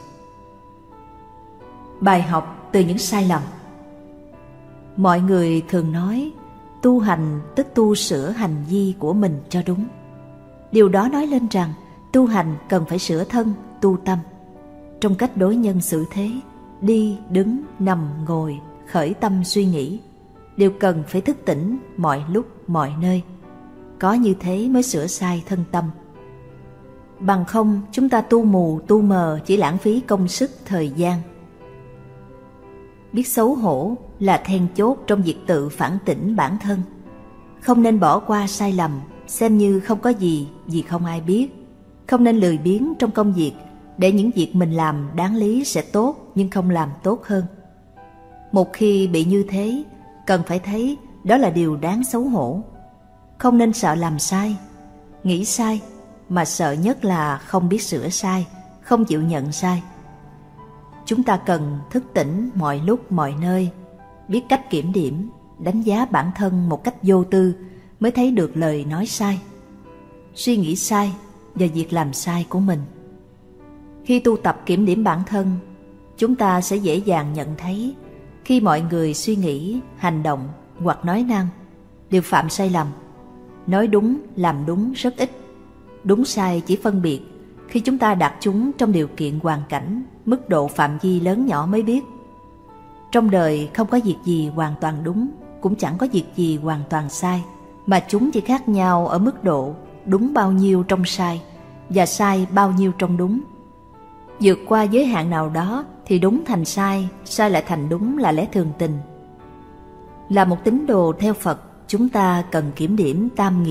Bài học từ những sai lầm. Mọi người thường nói tu hành tức tu sửa hành vi của mình cho đúng. Điều đó nói lên rằng tu hành cần phải sửa thân, tu tâm. Trong cách đối nhân xử thế, đi, đứng, nằm, ngồi, khởi tâm suy nghĩ, đều cần phải thức tỉnh mọi lúc, mọi nơi. Có như thế mới sửa sai thân tâm. Bằng không chúng ta tu mù, tu mờ chỉ lãng phí công sức, thời gian. Biết xấu hổ là then chốt trong việc tự phản tỉnh bản thân. Không nên bỏ qua sai lầm, xem như không có gì vì không ai biết. Không nên lười biếng trong công việc, để những việc mình làm đáng lý sẽ tốt nhưng không làm tốt hơn. Một khi bị như thế, cần phải thấy đó là điều đáng xấu hổ. Không nên sợ làm sai, nghĩ sai, mà sợ nhất là không biết sửa sai, không chịu nhận sai. Chúng ta cần thức tỉnh mọi lúc mọi nơi, biết cách kiểm điểm, đánh giá bản thân một cách vô tư mới thấy được lời nói sai, suy nghĩ sai và việc làm sai của mình. Khi tu tập kiểm điểm bản thân, chúng ta sẽ dễ dàng nhận thấy khi mọi người suy nghĩ, hành động hoặc nói năng đều phạm sai lầm. Nói đúng, làm đúng rất ít. Đúng sai chỉ phân biệt khi chúng ta đặt chúng trong điều kiện hoàn cảnh, mức độ phạm vi lớn nhỏ mới biết. Trong đời không có việc gì hoàn toàn đúng, cũng chẳng có việc gì hoàn toàn sai, mà chúng chỉ khác nhau ở mức độ đúng bao nhiêu trong sai và sai bao nhiêu trong đúng. Vượt qua giới hạn nào đó thì đúng thành sai, sai lại thành đúng là lẽ thường tình. Là một tín đồ theo Phật, chúng ta cần kiểm điểm tam nghiệp,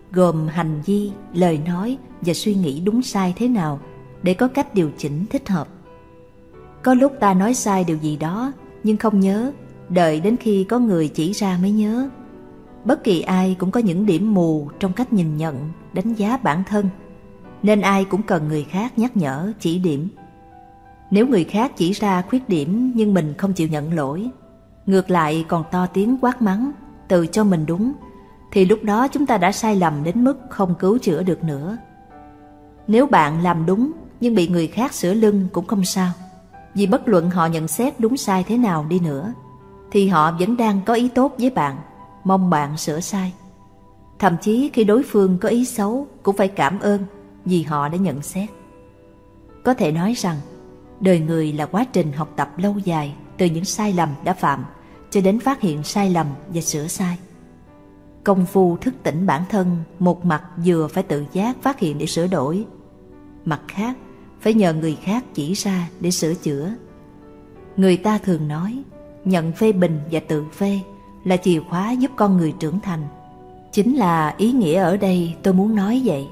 gồm hành vi, lời nói và suy nghĩ đúng sai thế nào để có cách điều chỉnh thích hợp. Có lúc ta nói sai điều gì đó nhưng không nhớ, đợi đến khi có người chỉ ra mới nhớ. Bất kỳ ai cũng có những điểm mù trong cách nhìn nhận, đánh giá bản thân, nên ai cũng cần người khác nhắc nhở, chỉ điểm. Nếu người khác chỉ ra khuyết điểm nhưng mình không chịu nhận lỗi, ngược lại còn to tiếng quát mắng, tự cho mình đúng, thì lúc đó chúng ta đã sai lầm đến mức không cứu chữa được nữa. Nếu bạn làm đúng nhưng bị người khác sửa lưng cũng không sao, vì bất luận họ nhận xét đúng sai thế nào đi nữa, thì họ vẫn đang có ý tốt với bạn, mong bạn sửa sai. Thậm chí khi đối phương có ý xấu cũng phải cảm ơn vì họ đã nhận xét. Có thể nói rằng đời người là quá trình học tập lâu dài, từ những sai lầm đã phạm cho đến phát hiện sai lầm và sửa sai. Công phu thức tỉnh bản thân, một mặt vừa phải tự giác phát hiện để sửa đổi, mặt khác phải nhờ người khác chỉ ra để sửa chữa. Người ta thường nói nhận phê bình và tự phê là chìa khóa giúp con người trưởng thành. Chính là ý nghĩa ở đây tôi muốn nói vậy.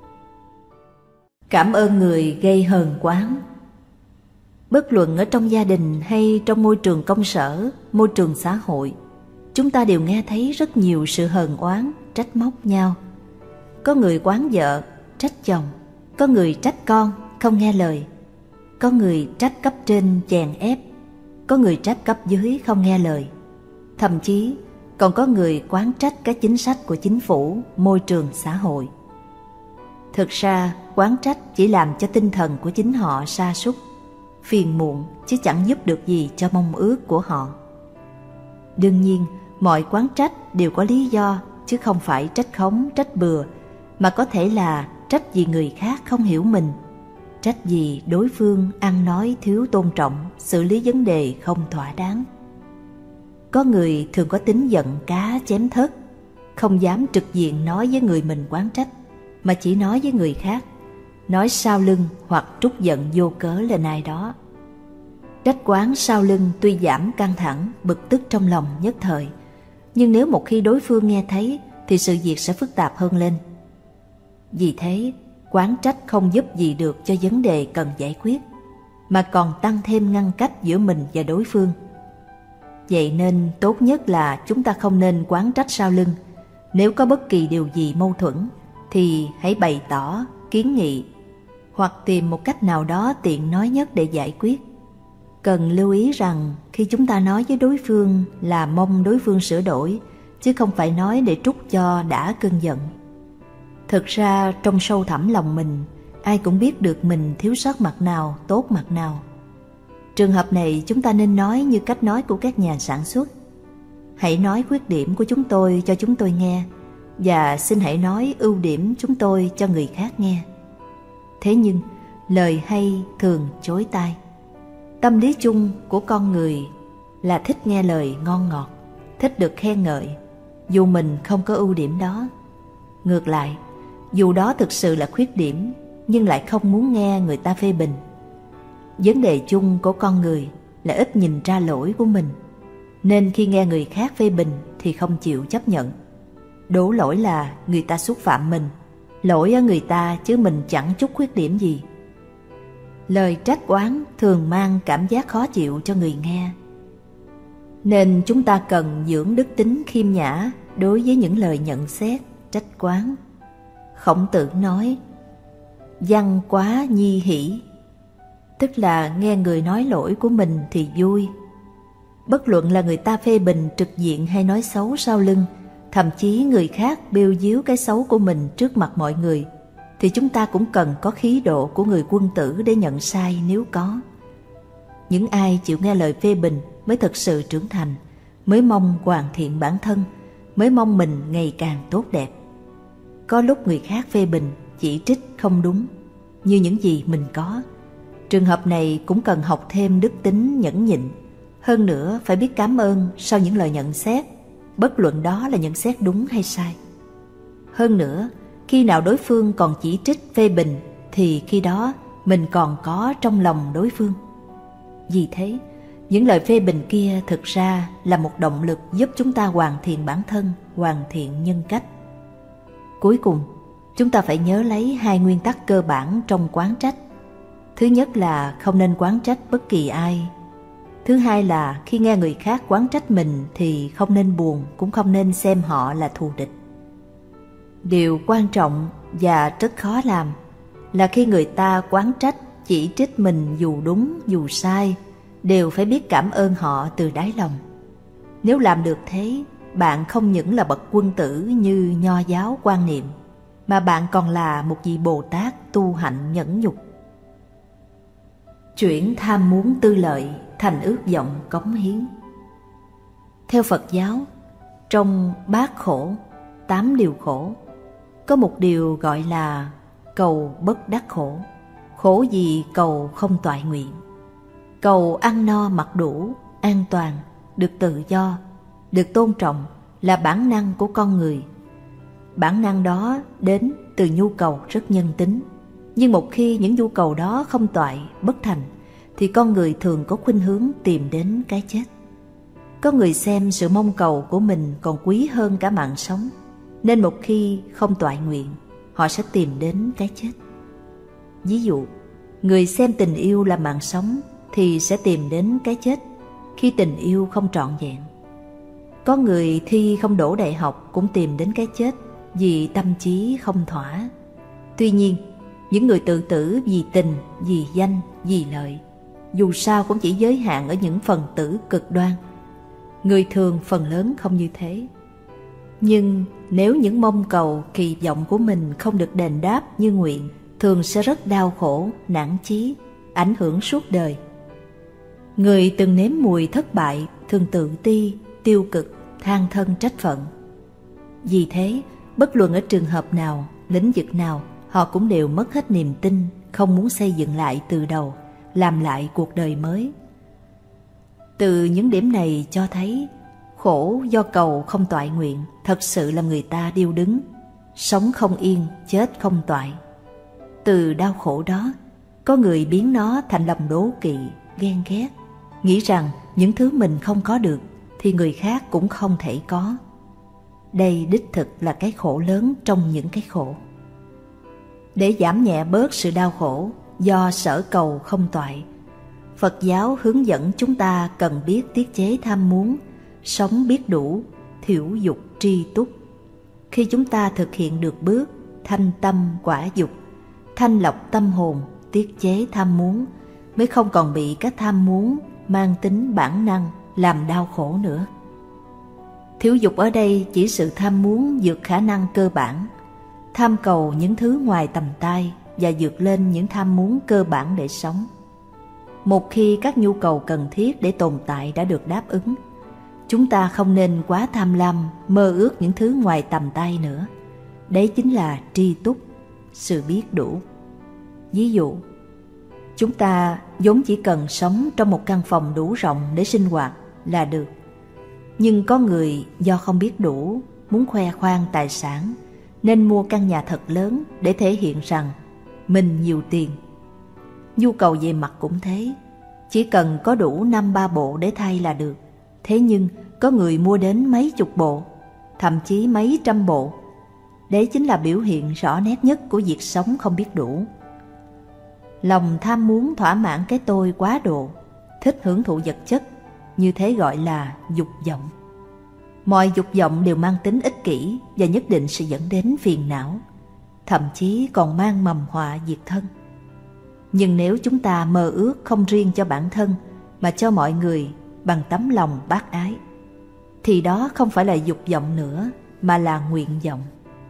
Cảm ơn người gây hờn oán. Bất luận ở trong gia đình hay trong môi trường công sở, môi trường xã hội, chúng ta đều nghe thấy rất nhiều sự hờn oán, trách móc nhau. Có người oán vợ, trách chồng, có người trách con, không nghe lời, có người trách cấp trên chèn ép, có người trách cấp dưới không nghe lời. Thậm chí còn có người oán trách các chính sách của chính phủ, môi trường xã hội. Thực ra oán trách chỉ làm cho tinh thần của chính họ sa sút, phiền muộn, chứ chẳng giúp được gì cho mong ước của họ. Đương nhiên, mọi oán trách đều có lý do, chứ không phải trách khống, trách bừa, mà có thể là trách vì người khác không hiểu mình, trách vì đối phương ăn nói thiếu tôn trọng, xử lý vấn đề không thỏa đáng. Có người thường có tính giận cá chém thớt, không dám trực diện nói với người mình oán trách, mà chỉ nói với người khác, nói sau lưng hoặc trút giận vô cớ lên ai đó. Trách oán sau lưng tuy giảm căng thẳng, bực tức trong lòng nhất thời, nhưng nếu một khi đối phương nghe thấy thì sự việc sẽ phức tạp hơn lên. Vì thế, oán trách không giúp gì được cho vấn đề cần giải quyết, mà còn tăng thêm ngăn cách giữa mình và đối phương. Vậy nên tốt nhất là chúng ta không nên oán trách sau lưng. Nếu có bất kỳ điều gì mâu thuẫn thì hãy bày tỏ, kiến nghị hoặc tìm một cách nào đó tiện nói nhất để giải quyết. Cần lưu ý rằng khi chúng ta nói với đối phương là mong đối phương sửa đổi, chứ không phải nói để trút cho đã cơn giận. Thực ra trong sâu thẳm lòng mình, ai cũng biết được mình thiếu sót mặt nào, tốt mặt nào. Trường hợp này chúng ta nên nói như cách nói của các nhà sản xuất. Hãy nói khuyết điểm của chúng tôi cho chúng tôi nghe, và xin hãy nói ưu điểm chúng tôi cho người khác nghe. Thế nhưng lời hay thường chối tai. Tâm lý chung của con người là thích nghe lời ngon ngọt, thích được khen ngợi, dù mình không có ưu điểm đó. Ngược lại, dù đó thực sự là khuyết điểm, nhưng lại không muốn nghe người ta phê bình. Vấn đề chung của con người là ít nhìn ra lỗi của mình, nên khi nghe người khác phê bình thì không chịu chấp nhận. Đổ lỗi là người ta xúc phạm mình, lỗi ở người ta chứ mình chẳng chút khuyết điểm gì. Lời trách oán thường mang cảm giác khó chịu cho người nghe. Nên chúng ta cần dưỡng đức tính khiêm nhã đối với những lời nhận xét, trách oán. Khổng Tử nói, văn quá nhi hỷ, tức là nghe người nói lỗi của mình thì vui. Bất luận là người ta phê bình trực diện hay nói xấu sau lưng, thậm chí người khác bêu díu cái xấu của mình trước mặt mọi người, thì chúng ta cũng cần có khí độ của người quân tử để nhận sai nếu có. Những ai chịu nghe lời phê bình mới thực sự trưởng thành, mới mong hoàn thiện bản thân, mới mong mình ngày càng tốt đẹp. Có lúc người khác phê bình, chỉ trích không đúng, như những gì mình có. Trường hợp này cũng cần học thêm đức tính nhẫn nhịn. Hơn nữa phải biết cảm ơn sau những lời nhận xét, bất luận đó là nhận xét đúng hay sai. Hơn nữa, khi nào đối phương còn chỉ trích phê bình thì khi đó mình còn có trong lòng đối phương. Vì thế, những lời phê bình kia thực ra là một động lực giúp chúng ta hoàn thiện bản thân, hoàn thiện nhân cách. Cuối cùng, chúng ta phải nhớ lấy hai nguyên tắc cơ bản trong quán trách. Thứ nhất là không nên quán trách bất kỳ ai. Thứ hai là khi nghe người khác quán trách mình thì không nên buồn, cũng không nên xem họ là thù địch. Điều quan trọng và rất khó làm là khi người ta quán trách, chỉ trích mình dù đúng dù sai, đều phải biết cảm ơn họ từ đáy lòng. Nếu làm được thế, bạn không những là bậc quân tử như Nho giáo quan niệm, mà bạn còn là một vị Bồ Tát tu hạnh nhẫn nhục. Chuyển tham muốn tư lợi thành ước vọng cống hiến. Theo Phật giáo, trong bát khổ, tám điều khổ, có một điều gọi là cầu bất đắc khổ. Khổ vì cầu không toại nguyện. Cầu ăn no mặc đủ, an toàn, được tự do, được tôn trọng là bản năng của con người. Bản năng đó đến từ nhu cầu rất nhân tính. Nhưng một khi những nhu cầu đó không toại, bất thành, thì con người thường có khuynh hướng tìm đến cái chết. Có người xem sự mong cầu của mình còn quý hơn cả mạng sống, nên một khi không toại nguyện, họ sẽ tìm đến cái chết. Ví dụ, người xem tình yêu là mạng sống thì sẽ tìm đến cái chết khi tình yêu không trọn vẹn. Có người thi không đỗ đại học cũng tìm đến cái chết vì tâm trí không thỏa. Tuy nhiên, những người tự tử vì tình, vì danh, vì lợi, dù sao cũng chỉ giới hạn ở những phần tử cực đoan. Người thường phần lớn không như thế. Nhưng nếu những mong cầu, kỳ vọng của mình không được đền đáp như nguyện, thường sẽ rất đau khổ, nản chí, ảnh hưởng suốt đời. Người từng nếm mùi thất bại thường tự ti, tiêu cực, than thân trách phận. Vì thế, bất luận ở trường hợp nào, lĩnh vực nào, họ cũng đều mất hết niềm tin, không muốn xây dựng lại từ đầu, làm lại cuộc đời mới. Từ những điểm này cho thấy, khổ do cầu không toại nguyện thật sự làm người ta điêu đứng, sống không yên, chết không toại. Từ đau khổ đó, có người biến nó thành lòng đố kỵ, ghen ghét, nghĩ rằng những thứ mình không có được thì người khác cũng không thể có. Đây đích thực là cái khổ lớn trong những cái khổ. Để giảm nhẹ bớt sự đau khổ do sở cầu không toại, Phật giáo hướng dẫn chúng ta cần biết tiết chế tham muốn, sống biết đủ, thiểu dục tri túc. Khi chúng ta thực hiện được bước thanh tâm quả dục, thanh lọc tâm hồn, tiết chế tham muốn, mới không còn bị các tham muốn mang tính bản năng làm đau khổ nữa. Thiểu dục ở đây chỉ sự tham muốn vượt khả năng cơ bản, tham cầu những thứ ngoài tầm tay và vượt lên những tham muốn cơ bản để sống. Một khi các nhu cầu cần thiết để tồn tại đã được đáp ứng, chúng ta không nên quá tham lam, mơ ước những thứ ngoài tầm tay nữa. Đấy chính là tri túc, sự biết đủ. Ví dụ, chúng ta vốn chỉ cần sống trong một căn phòng đủ rộng để sinh hoạt là được. Nhưng có người do không biết đủ, muốn khoe khoang tài sản, nên mua căn nhà thật lớn để thể hiện rằng mình nhiều tiền. Nhu cầu về mặt cũng thế, chỉ cần có đủ năm ba bộ để thay là được. Thế nhưng có người mua đến mấy chục bộ, thậm chí mấy trăm bộ. Đấy chính là biểu hiện rõ nét nhất của việc sống không biết đủ. Lòng tham muốn thỏa mãn cái tôi quá độ, thích hưởng thụ vật chất, như thế gọi là dục vọng. Mọi dục vọng đều mang tính ích kỷ và nhất định sẽ dẫn đến phiền não, thậm chí còn mang mầm họa diệt thân. Nhưng nếu chúng ta mơ ước không riêng cho bản thân mà cho mọi người bằng tấm lòng bác ái, thì đó không phải là dục vọng nữa mà là nguyện vọng.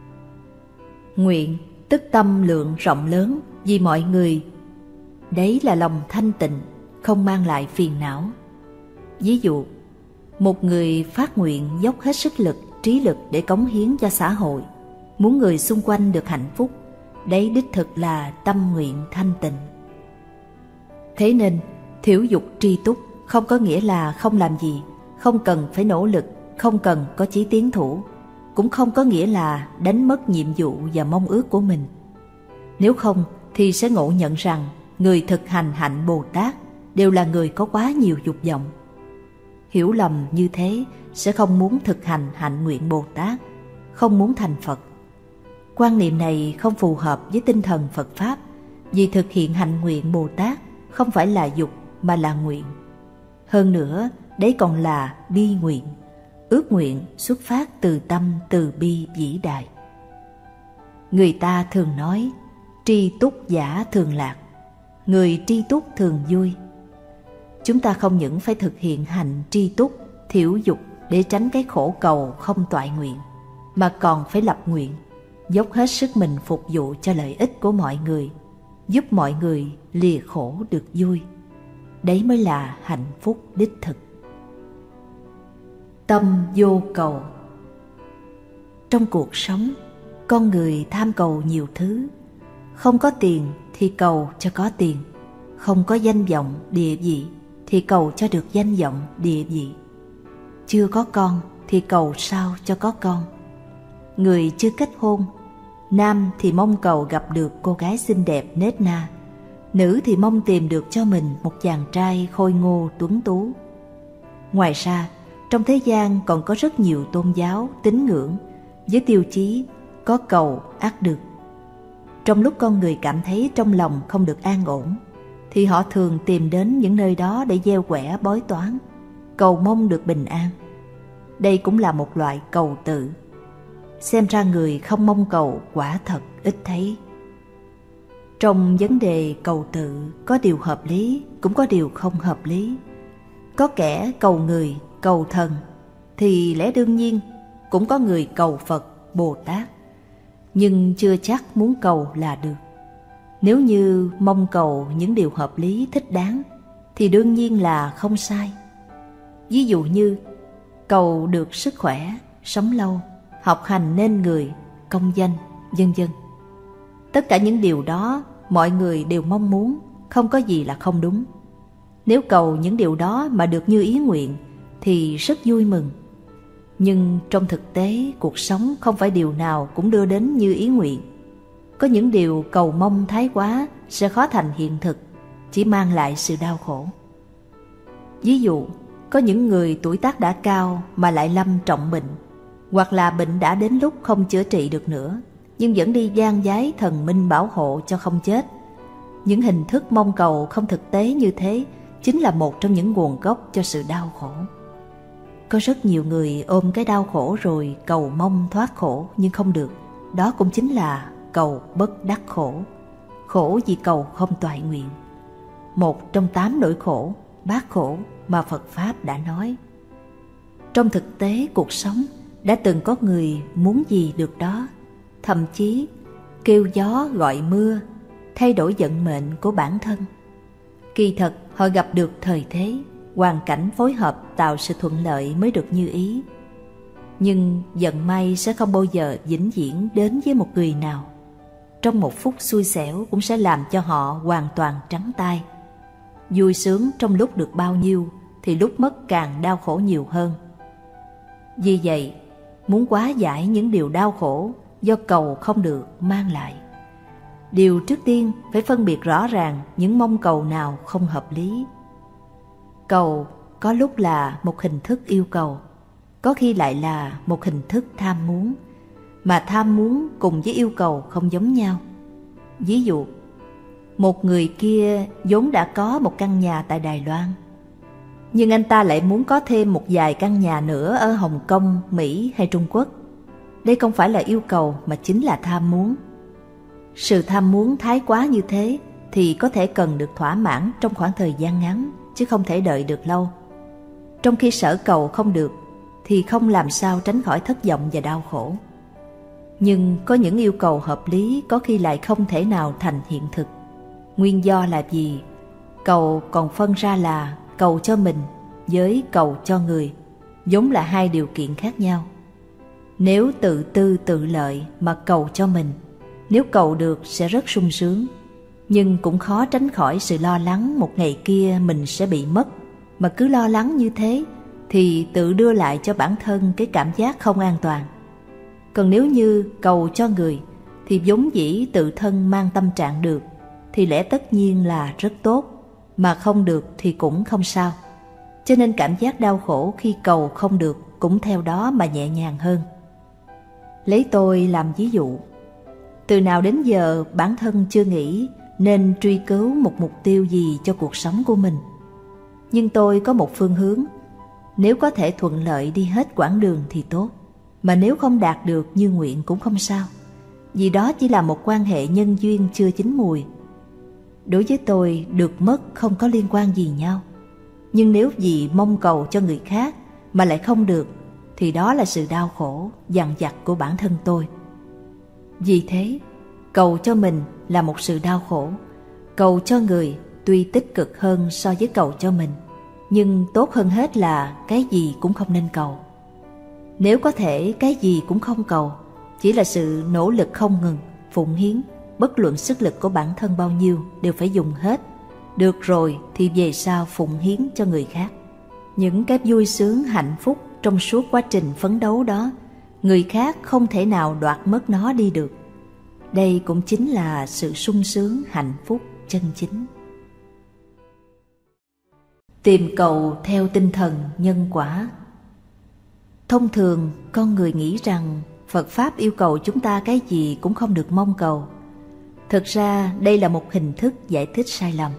Nguyện tức tâm lượng rộng lớn vì mọi người. Đấy là lòng thanh tịnh, không mang lại phiền não. Ví dụ, một người phát nguyện dốc hết sức lực, trí lực để cống hiến cho xã hội, muốn người xung quanh được hạnh phúc. Đấy đích thực là tâm nguyện thanh tịnh. Thế nên, thiểu dục tri túc không có nghĩa là không làm gì, không cần phải nỗ lực, không cần có chí tiến thủ, cũng không có nghĩa là đánh mất nhiệm vụ và mong ước của mình. Nếu không thì sẽ ngộ nhận rằng người thực hành hạnh Bồ Tát đều là người có quá nhiều dục vọng. Hiểu lầm như thế sẽ không muốn thực hành hạnh nguyện Bồ Tát, không muốn thành Phật. Quan niệm này không phù hợp với tinh thần Phật Pháp, vì thực hiện hạnh nguyện Bồ Tát không phải là dục mà là nguyện. Hơn nữa, đấy còn là bi nguyện, ước nguyện xuất phát từ tâm từ bi vĩ đại. Người ta thường nói, tri túc giả thường lạc, người tri túc thường vui. Chúng ta không những phải thực hiện hạnh tri túc, thiểu dục để tránh cái khổ cầu không toại nguyện, mà còn phải lập nguyện, dốc hết sức mình phục vụ cho lợi ích của mọi người, giúp mọi người lìa khổ được vui. Đấy mới là hạnh phúc đích thực. Tâm vô cầu. Trong cuộc sống, con người tham cầu nhiều thứ. Không có tiền thì cầu cho có tiền, không có danh vọng địa vị thì cầu cho được danh vọng địa vị. Chưa có con thì cầu sao cho có con. Người chưa kết hôn, nam thì mong cầu gặp được cô gái xinh đẹp nết na, nữ thì mong tìm được cho mình một chàng trai khôi ngô tuấn tú. Ngoài ra, trong thế gian còn có rất nhiều tôn giáo, tín ngưỡng với tiêu chí có cầu ắt được. Trong lúc con người cảm thấy trong lòng không được an ổn, thì họ thường tìm đến những nơi đó để gieo quẻ bói toán, cầu mong được bình an. Đây cũng là một loại cầu tự. Xem ra người không mong cầu quả thật ít thấy. Trong vấn đề cầu tự, có điều hợp lý, cũng có điều không hợp lý. Có kẻ cầu người, cầu thần, thì lẽ đương nhiên cũng có người cầu Phật, Bồ Tát. Nhưng chưa chắc muốn cầu là được. Nếu như mong cầu những điều hợp lý thích đáng, thì đương nhiên là không sai. Ví dụ như cầu được sức khỏe, sống lâu, học hành nên người, công danh, vân vân. Tất cả những điều đó mọi người đều mong muốn, không có gì là không đúng. Nếu cầu những điều đó mà được như ý nguyện thì rất vui mừng. Nhưng trong thực tế, cuộc sống không phải điều nào cũng đưa đến như ý nguyện. Có những điều cầu mong thái quá sẽ khó thành hiện thực, chỉ mang lại sự đau khổ. Ví dụ, có những người tuổi tác đã cao mà lại lâm trọng bệnh, hoặc là bệnh đã đến lúc không chữa trị được nữa, nhưng vẫn đi van vái thần minh bảo hộ cho không chết. Những hình thức mong cầu không thực tế như thế chính là một trong những nguồn gốc cho sự đau khổ. Có rất nhiều người ôm cái đau khổ rồi cầu mong thoát khổ nhưng không được. Đó cũng chính là cầu bất đắc khổ, khổ vì cầu không toại nguyện. Một trong tám nỗi khổ, bát khổ mà Phật Pháp đã nói. Trong thực tế cuộc sống, đã từng có người muốn gì được đó, thậm chí kêu gió gọi mưa, thay đổi vận mệnh của bản thân. Kỳ thật họ gặp được thời thế, hoàn cảnh phối hợp tạo sự thuận lợi mới được như ý. Nhưng vận may sẽ không bao giờ vĩnh viễn đến với một người nào. Trong một phút xui xẻo cũng sẽ làm cho họ hoàn toàn trắng tay. Vui sướng trong lúc được bao nhiêu thì lúc mất càng đau khổ nhiều hơn. Vì vậy, muốn hóa giải những điều đau khổ do cầu không được mang lại, điều trước tiên phải phân biệt rõ ràng những mong cầu nào không hợp lý. Cầu có lúc là một hình thức yêu cầu, có khi lại là một hình thức tham muốn, mà tham muốn cùng với yêu cầu không giống nhau. Ví dụ, một người kia vốn đã có một căn nhà tại Đài Loan, nhưng anh ta lại muốn có thêm một vài căn nhà nữa ở Hồng Kông, Mỹ hay Trung Quốc. Đây không phải là yêu cầu mà chính là tham muốn. Sự tham muốn thái quá như thế thì có thể cần được thỏa mãn trong khoảng thời gian ngắn, chứ không thể đợi được lâu. Trong khi sở cầu không được thì không làm sao tránh khỏi thất vọng và đau khổ. Nhưng có những yêu cầu hợp lý có khi lại không thể nào thành hiện thực. Nguyên do là gì? Cầu còn phân ra là cầu cho mình với cầu cho người, vốn là hai điều kiện khác nhau. Nếu tự tư tự lợi mà cầu cho mình, nếu cầu được sẽ rất sung sướng, nhưng cũng khó tránh khỏi sự lo lắng một ngày kia mình sẽ bị mất. Mà cứ lo lắng như thế thì tự đưa lại cho bản thân cái cảm giác không an toàn. Còn nếu như cầu cho người thì vốn dĩ tự thân mang tâm trạng được, thì lẽ tất nhiên là rất tốt, mà không được thì cũng không sao. Cho nên cảm giác đau khổ khi cầu không được cũng theo đó mà nhẹ nhàng hơn. Lấy tôi làm ví dụ, Từ nào đến giờ bản thân chưa nghĩ nên truy cứu một mục tiêu gì cho cuộc sống của mình. Nhưng tôi có một phương hướng. Nếu có thể thuận lợi đi hết quãng đường thì tốt, mà nếu không đạt được như nguyện cũng không sao, vì đó chỉ là một quan hệ nhân duyên chưa chín mùi. Đối với tôi, được mất không có liên quan gì nhau. Nhưng nếu vì mong cầu cho người khác mà lại không được, thì đó là sự đau khổ, dằn vặt của bản thân tôi. Vì thế, cầu cho mình là một sự đau khổ. Cầu cho người tuy tích cực hơn so với cầu cho mình, nhưng tốt hơn hết là cái gì cũng không nên cầu. Nếu có thể cái gì cũng không cầu, chỉ là sự nỗ lực không ngừng, phụng hiến, bất luận sức lực của bản thân bao nhiêu đều phải dùng hết. Được rồi thì về sau phụng hiến cho người khác. Những cái vui sướng hạnh phúc trong suốt quá trình phấn đấu đó, người khác không thể nào đoạt mất nó đi được. Đây cũng chính là sự sung sướng hạnh phúc chân chính. Tìm cầu theo tinh thần nhân quả. Thông thường con người nghĩ rằng Phật Pháp yêu cầu chúng ta cái gì cũng không được mong cầu. Thực ra đây là một hình thức giải thích sai lầm.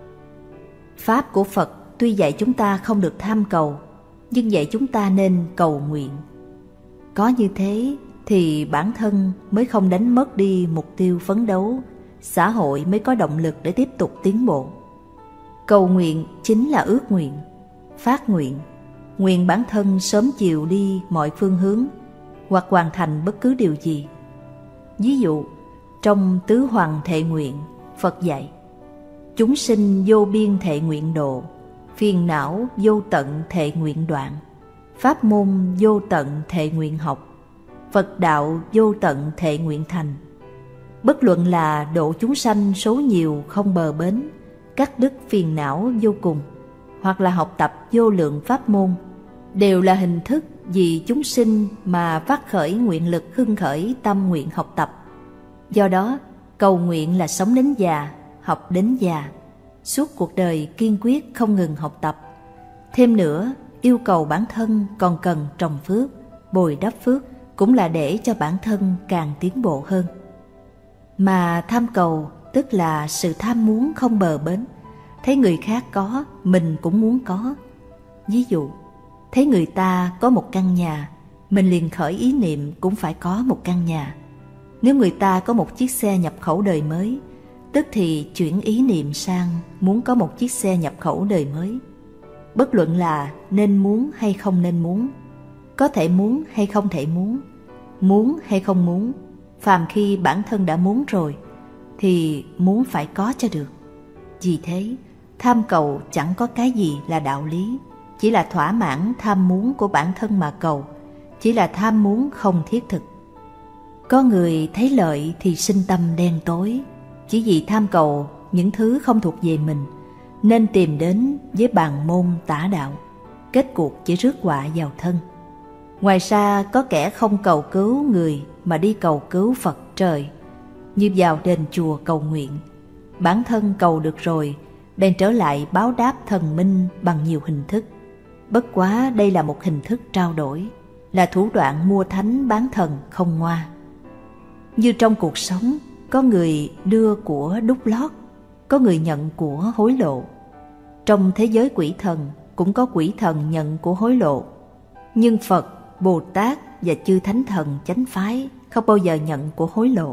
Pháp của Phật tuy dạy chúng ta không được tham cầu, nhưng dạy chúng ta nên cầu nguyện. Có như thế thì bản thân mới không đánh mất đi mục tiêu phấn đấu, xã hội mới có động lực để tiếp tục tiến bộ. Cầu nguyện chính là ước nguyện, phát nguyện, nguyện bản thân sớm chiều đi mọi phương hướng, hoặc hoàn thành bất cứ điều gì. Ví dụ, trong Tứ Hoằng Thệ Nguyện, Phật dạy: chúng sinh vô biên thệ nguyện độ, phiền não vô tận thệ nguyện đoạn, pháp môn vô tận thệ nguyện học, Phật đạo vô tận thệ nguyện thành. Bất luận là độ chúng sanh số nhiều không bờ bến, cắt đứt phiền não vô cùng, hoặc là học tập vô lượng pháp môn, đều là hình thức vì chúng sinh mà phát khởi nguyện lực, hưng khởi tâm nguyện học tập. Do đó, cầu nguyện là sống đến già, học đến già, suốt cuộc đời kiên quyết không ngừng học tập. Thêm nữa, yêu cầu bản thân còn cần trồng phước, bồi đắp phước, cũng là để cho bản thân càng tiến bộ hơn. Mà tham cầu tức là sự tham muốn không bờ bến, thấy người khác có, mình cũng muốn có. Ví dụ, thấy người ta có một căn nhà, mình liền khởi ý niệm cũng phải có một căn nhà. Nếu người ta có một chiếc xe nhập khẩu đời mới, tức thì chuyển ý niệm sang muốn có một chiếc xe nhập khẩu đời mới. Bất luận là nên muốn hay không nên muốn, có thể muốn hay không thể muốn, muốn hay không muốn, phàm khi bản thân đã muốn rồi thì muốn phải có cho được. Vì thế, tham cầu chẳng có cái gì là đạo lý, chỉ là thỏa mãn tham muốn của bản thân mà cầu, chỉ là tham muốn không thiết thực. Có người thấy lợi thì sinh tâm đen tối, chỉ vì tham cầu những thứ không thuộc về mình, nên tìm đến với bàn môn tả đạo, kết cuộc chỉ rước họa vào thân. Ngoài ra có kẻ không cầu cứu người mà đi cầu cứu Phật trời, như vào đền chùa cầu nguyện. Bản thân cầu được rồi, bèn trở lại báo đáp thần minh bằng nhiều hình thức. Bất quá đây là một hình thức trao đổi, là thủ đoạn mua thánh bán thần không ngoa. Như trong cuộc sống, có người đưa của đút lót, có người nhận của hối lộ. Trong thế giới quỷ thần cũng có quỷ thần nhận của hối lộ. Nhưng Phật, Bồ Tát và chư thánh thần chánh phái không bao giờ nhận của hối lộ.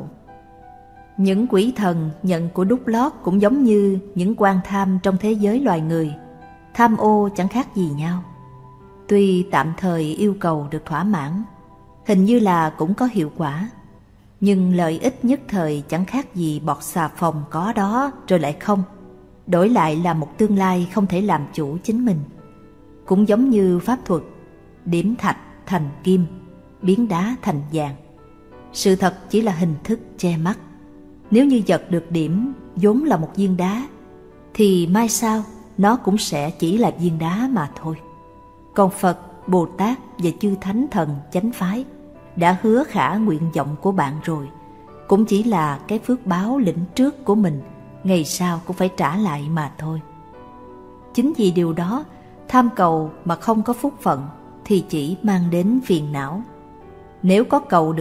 Những quỷ thần nhận của đút lót cũng giống như những quan tham trong thế giới loài người, tham ô chẳng khác gì nhau. Tuy tạm thời yêu cầu được thỏa mãn, hình như là cũng có hiệu quả, nhưng lợi ích nhất thời chẳng khác gì bọt xà phòng có đó rồi lại không, đổi lại là một tương lai không thể làm chủ chính mình. Cũng giống như pháp thuật, điểm thạch thành kim, biến đá thành vàng. Sự thật chỉ là hình thức che mắt. Nếu như vật được điểm vốn là một viên đá, thì mai sau nó cũng sẽ chỉ là viên đá mà thôi. Còn Phật, Bồ Tát và chư thánh thần chánh phái đã hứa khả nguyện vọng của bạn rồi, cũng chỉ là cái phước báo lĩnh trước của mình, ngày sau cũng phải trả lại mà thôi. Chính vì điều đó, tham cầu mà không có phúc phận thì chỉ mang đến phiền não. Nếu có cầu được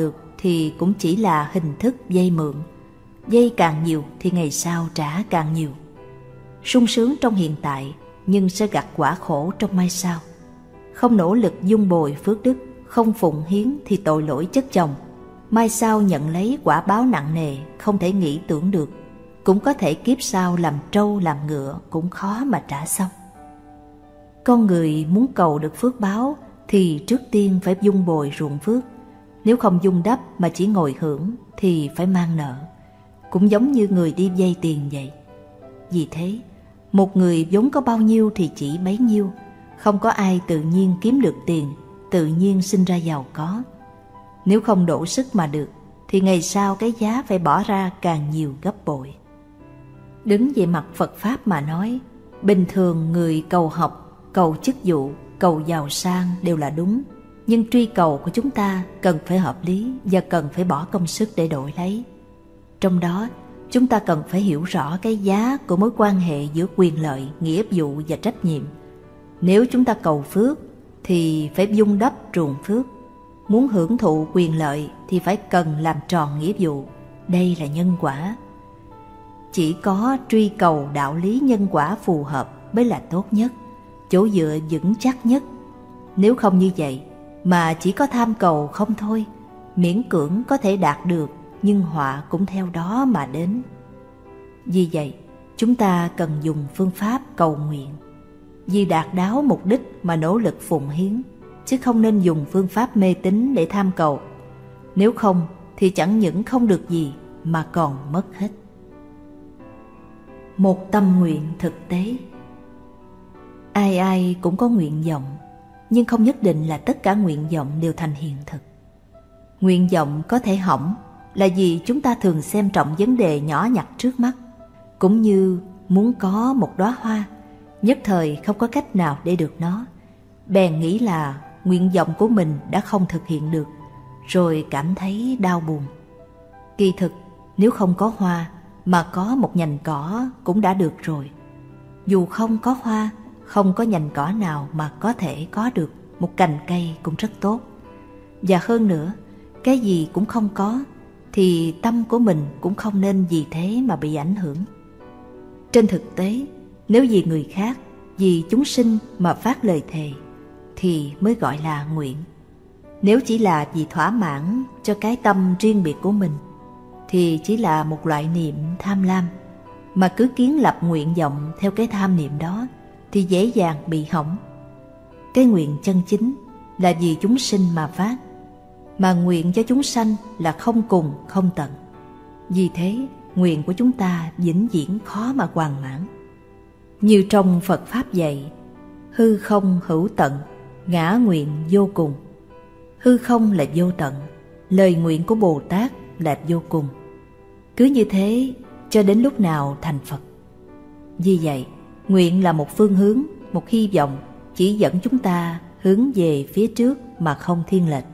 thì cũng chỉ là hình thức vay mượn. Vay càng nhiều thì ngày sau trả càng nhiều. Sung sướng trong hiện tại nhưng sẽ gặt quả khổ trong mai sau. Không nỗ lực dung bồi phước đức, không phụng hiến thì tội lỗi chất chồng. Mai sau nhận lấy quả báo nặng nề không thể nghĩ tưởng được. Cũng có thể kiếp sau làm trâu làm ngựa cũng khó mà trả xong. Con người muốn cầu được phước báo thì trước tiên phải dung bồi ruộng phước. Nếu không dung đắp mà chỉ ngồi hưởng thì phải mang nợ. Cũng giống như người đi vay tiền vậy. Vì thế, một người vốn có bao nhiêu thì chỉ bấy nhiêu. Không có ai tự nhiên kiếm được tiền, tự nhiên sinh ra giàu có. Nếu không đổ sức mà được, thì ngày sau cái giá phải bỏ ra càng nhiều gấp bội. Đứng về mặt Phật Pháp mà nói, bình thường người cầu học, cầu chức vụ, cầu giàu sang đều là đúng. Nhưng truy cầu của chúng ta cần phải hợp lý và cần phải bỏ công sức để đổi lấy. Trong đó, chúng ta cần phải hiểu rõ cái giá của mối quan hệ giữa quyền lợi, nghĩa vụ và trách nhiệm. Nếu chúng ta cầu phước thì phải vun đắp ruộng phước. Muốn hưởng thụ quyền lợi thì phải cần làm tròn nghĩa vụ. Đây là nhân quả. Chỉ có truy cầu đạo lý nhân quả phù hợp mới là tốt nhất, chỗ dựa vững chắc nhất. Nếu không như vậy mà chỉ có tham cầu không thôi, miễn cưỡng có thể đạt được nhưng họa cũng theo đó mà đến. Vì vậy, chúng ta cần dùng phương pháp cầu nguyện, vì đạt đáo mục đích mà nỗ lực phụng hiến, chứ không nên dùng phương pháp mê tín để tham cầu. Nếu không thì chẳng những không được gì mà còn mất hết. Một tâm nguyện thực tế. Ai ai cũng có nguyện vọng, nhưng không nhất định là tất cả nguyện vọng đều thành hiện thực. Nguyện vọng có thể hỏng là vì chúng ta thường xem trọng vấn đề nhỏ nhặt trước mắt. Cũng như muốn có một đóa hoa, nhất thời không có cách nào để được nó, bèn nghĩ là nguyện vọng của mình đã không thực hiện được, rồi cảm thấy đau buồn. Kỳ thực, nếu không có hoa mà có một nhành cỏ cũng đã được rồi. Dù không có hoa, không có nhành cỏ nào mà có thể có được một cành cây cũng rất tốt. Và hơn nữa, cái gì cũng không có thì tâm của mình cũng không nên vì thế mà bị ảnh hưởng. Trên thực tế, nếu vì người khác, vì chúng sinh mà phát lời thề thì mới gọi là nguyện. Nếu chỉ là vì thỏa mãn cho cái tâm riêng biệt của mình thì chỉ là một loại niệm tham lam. Mà cứ kiến lập nguyện vọng theo cái tham niệm đó thì dễ dàng bị hỏng. Cái nguyện chân chính là vì chúng sinh mà phát, mà nguyện cho chúng sanh là không cùng không tận. Vì thế, nguyện của chúng ta vĩnh viễn khó mà hoàn mãn. Như trong Phật Pháp dạy, hư không hữu tận, ngã nguyện vô cùng. Hư không là vô tận, lời nguyện của Bồ Tát là vô cùng. Cứ như thế cho đến lúc nào thành Phật. Vì vậy, nguyện là một phương hướng, một hy vọng chỉ dẫn chúng ta hướng về phía trước mà không thiên lệch.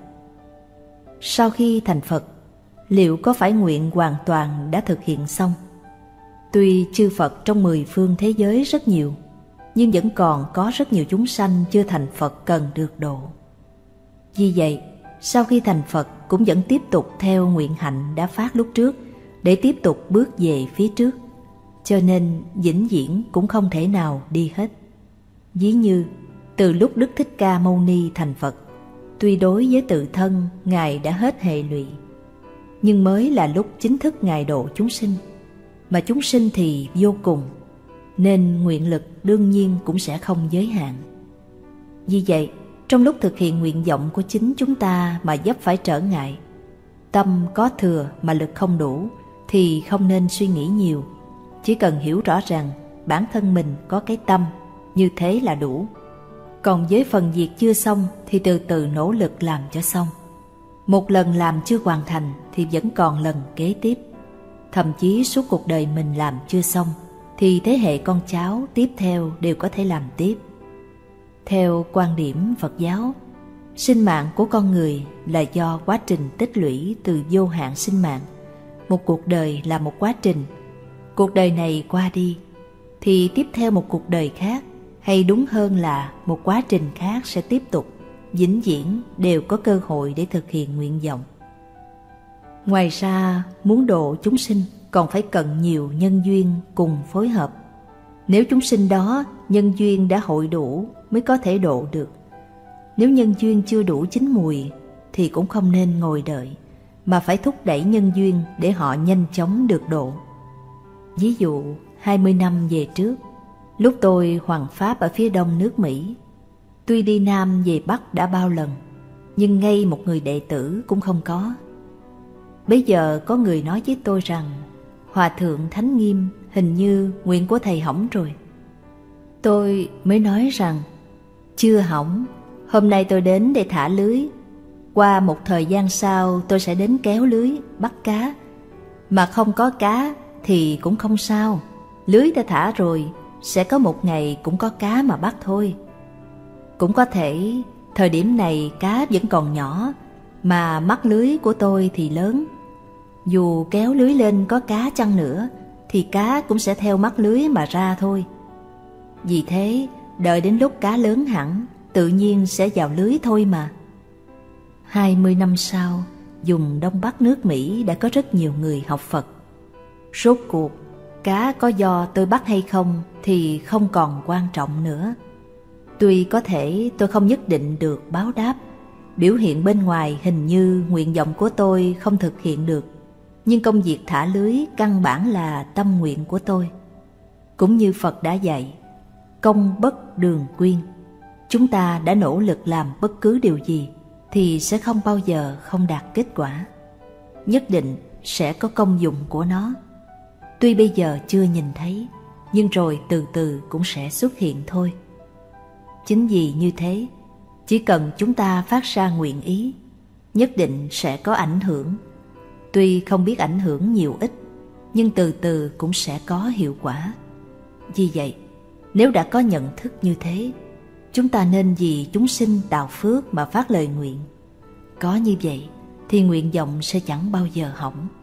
Sau khi thành Phật, liệu có phải nguyện hoàn toàn đã thực hiện xong? Tuy chư Phật trong mười phương thế giới rất nhiều, nhưng vẫn còn có rất nhiều chúng sanh chưa thành Phật cần được độ. Vì vậy, sau khi thành Phật cũng vẫn tiếp tục theo nguyện hạnh đã phát lúc trước để tiếp tục bước về phía trước, cho nên vĩnh viễn cũng không thể nào đi hết. Ví như từ lúc Đức Thích Ca Mâu Ni thành Phật, tuy đối với tự thân Ngài đã hết hệ lụy, nhưng mới là lúc chính thức Ngài độ chúng sinh, mà chúng sinh thì vô cùng, nên nguyện lực đương nhiên cũng sẽ không giới hạn. Vì vậy, trong lúc thực hiện nguyện vọng của chính chúng ta mà vấp phải trở ngại, tâm có thừa mà lực không đủ, thì không nên suy nghĩ nhiều, chỉ cần hiểu rõ rằng bản thân mình có cái tâm, như thế là đủ. Còn với phần việc chưa xong thì từ từ nỗ lực làm cho xong. Một lần làm chưa hoàn thành thì vẫn còn lần kế tiếp. Thậm chí suốt cuộc đời mình làm chưa xong thì thế hệ con cháu tiếp theo đều có thể làm tiếp. Theo quan điểm Phật giáo, sinh mạng của con người là do quá trình tích lũy từ vô hạn sinh mạng. Một cuộc đời là một quá trình. Cuộc đời này qua đi thì tiếp theo một cuộc đời khác, hay đúng hơn là một quá trình khác sẽ tiếp tục, vĩnh viễn đều có cơ hội để thực hiện nguyện vọng. Ngoài ra, muốn độ chúng sinh còn phải cần nhiều nhân duyên cùng phối hợp. Nếu chúng sinh đó nhân duyên đã hội đủ mới có thể độ được. Nếu nhân duyên chưa đủ chín mùi thì cũng không nên ngồi đợi, mà phải thúc đẩy nhân duyên để họ nhanh chóng được độ. Ví dụ, hai mươi năm về trước, lúc tôi hoằng pháp ở phía đông nước Mỹ, tuy đi Nam về Bắc đã bao lần, nhưng ngay một người đệ tử cũng không có. Bây giờ có người nói với tôi rằng Hòa thượng Thánh Nghiêm hình như nguyện của thầy hỏng rồi. Tôi mới nói rằng chưa hỏng, hôm nay tôi đến để thả lưới, qua một thời gian sau tôi sẽ đến kéo lưới bắt cá. Mà không có cá thì cũng không sao, lưới đã thả rồi, sẽ có một ngày cũng có cá mà bắt thôi. Cũng có thể thời điểm này cá vẫn còn nhỏ, mà mắt lưới của tôi thì lớn. Dù kéo lưới lên có cá chăng nữa thì cá cũng sẽ theo mắt lưới mà ra thôi. Vì thế, đợi đến lúc cá lớn hẳn, tự nhiên sẽ vào lưới thôi mà. Hai mươi năm sau, vùng Đông Bắc nước Mỹ đã có rất nhiều người học Phật. Rốt cuộc, cá có do tôi bắt hay không thì không còn quan trọng nữa. Tuy có thể tôi không nhất định được báo đáp, biểu hiện bên ngoài hình như nguyện vọng của tôi không thực hiện được, nhưng công việc thả lưới căn bản là tâm nguyện của tôi. Cũng như Phật đã dạy, công bất đường quyên. Chúng ta đã nỗ lực làm bất cứ điều gì thì sẽ không bao giờ không đạt kết quả. Nhất định sẽ có công dụng của nó. Tuy bây giờ chưa nhìn thấy, nhưng rồi từ từ cũng sẽ xuất hiện thôi. Chính vì như thế, chỉ cần chúng ta phát ra nguyện ý, nhất định sẽ có ảnh hưởng. Tuy không biết ảnh hưởng nhiều ít, nhưng từ từ cũng sẽ có hiệu quả. Vì vậy, nếu đã có nhận thức như thế, chúng ta nên vì chúng sinh tạo phước mà phát lời nguyện. Có như vậy thì nguyện vọng sẽ chẳng bao giờ hỏng.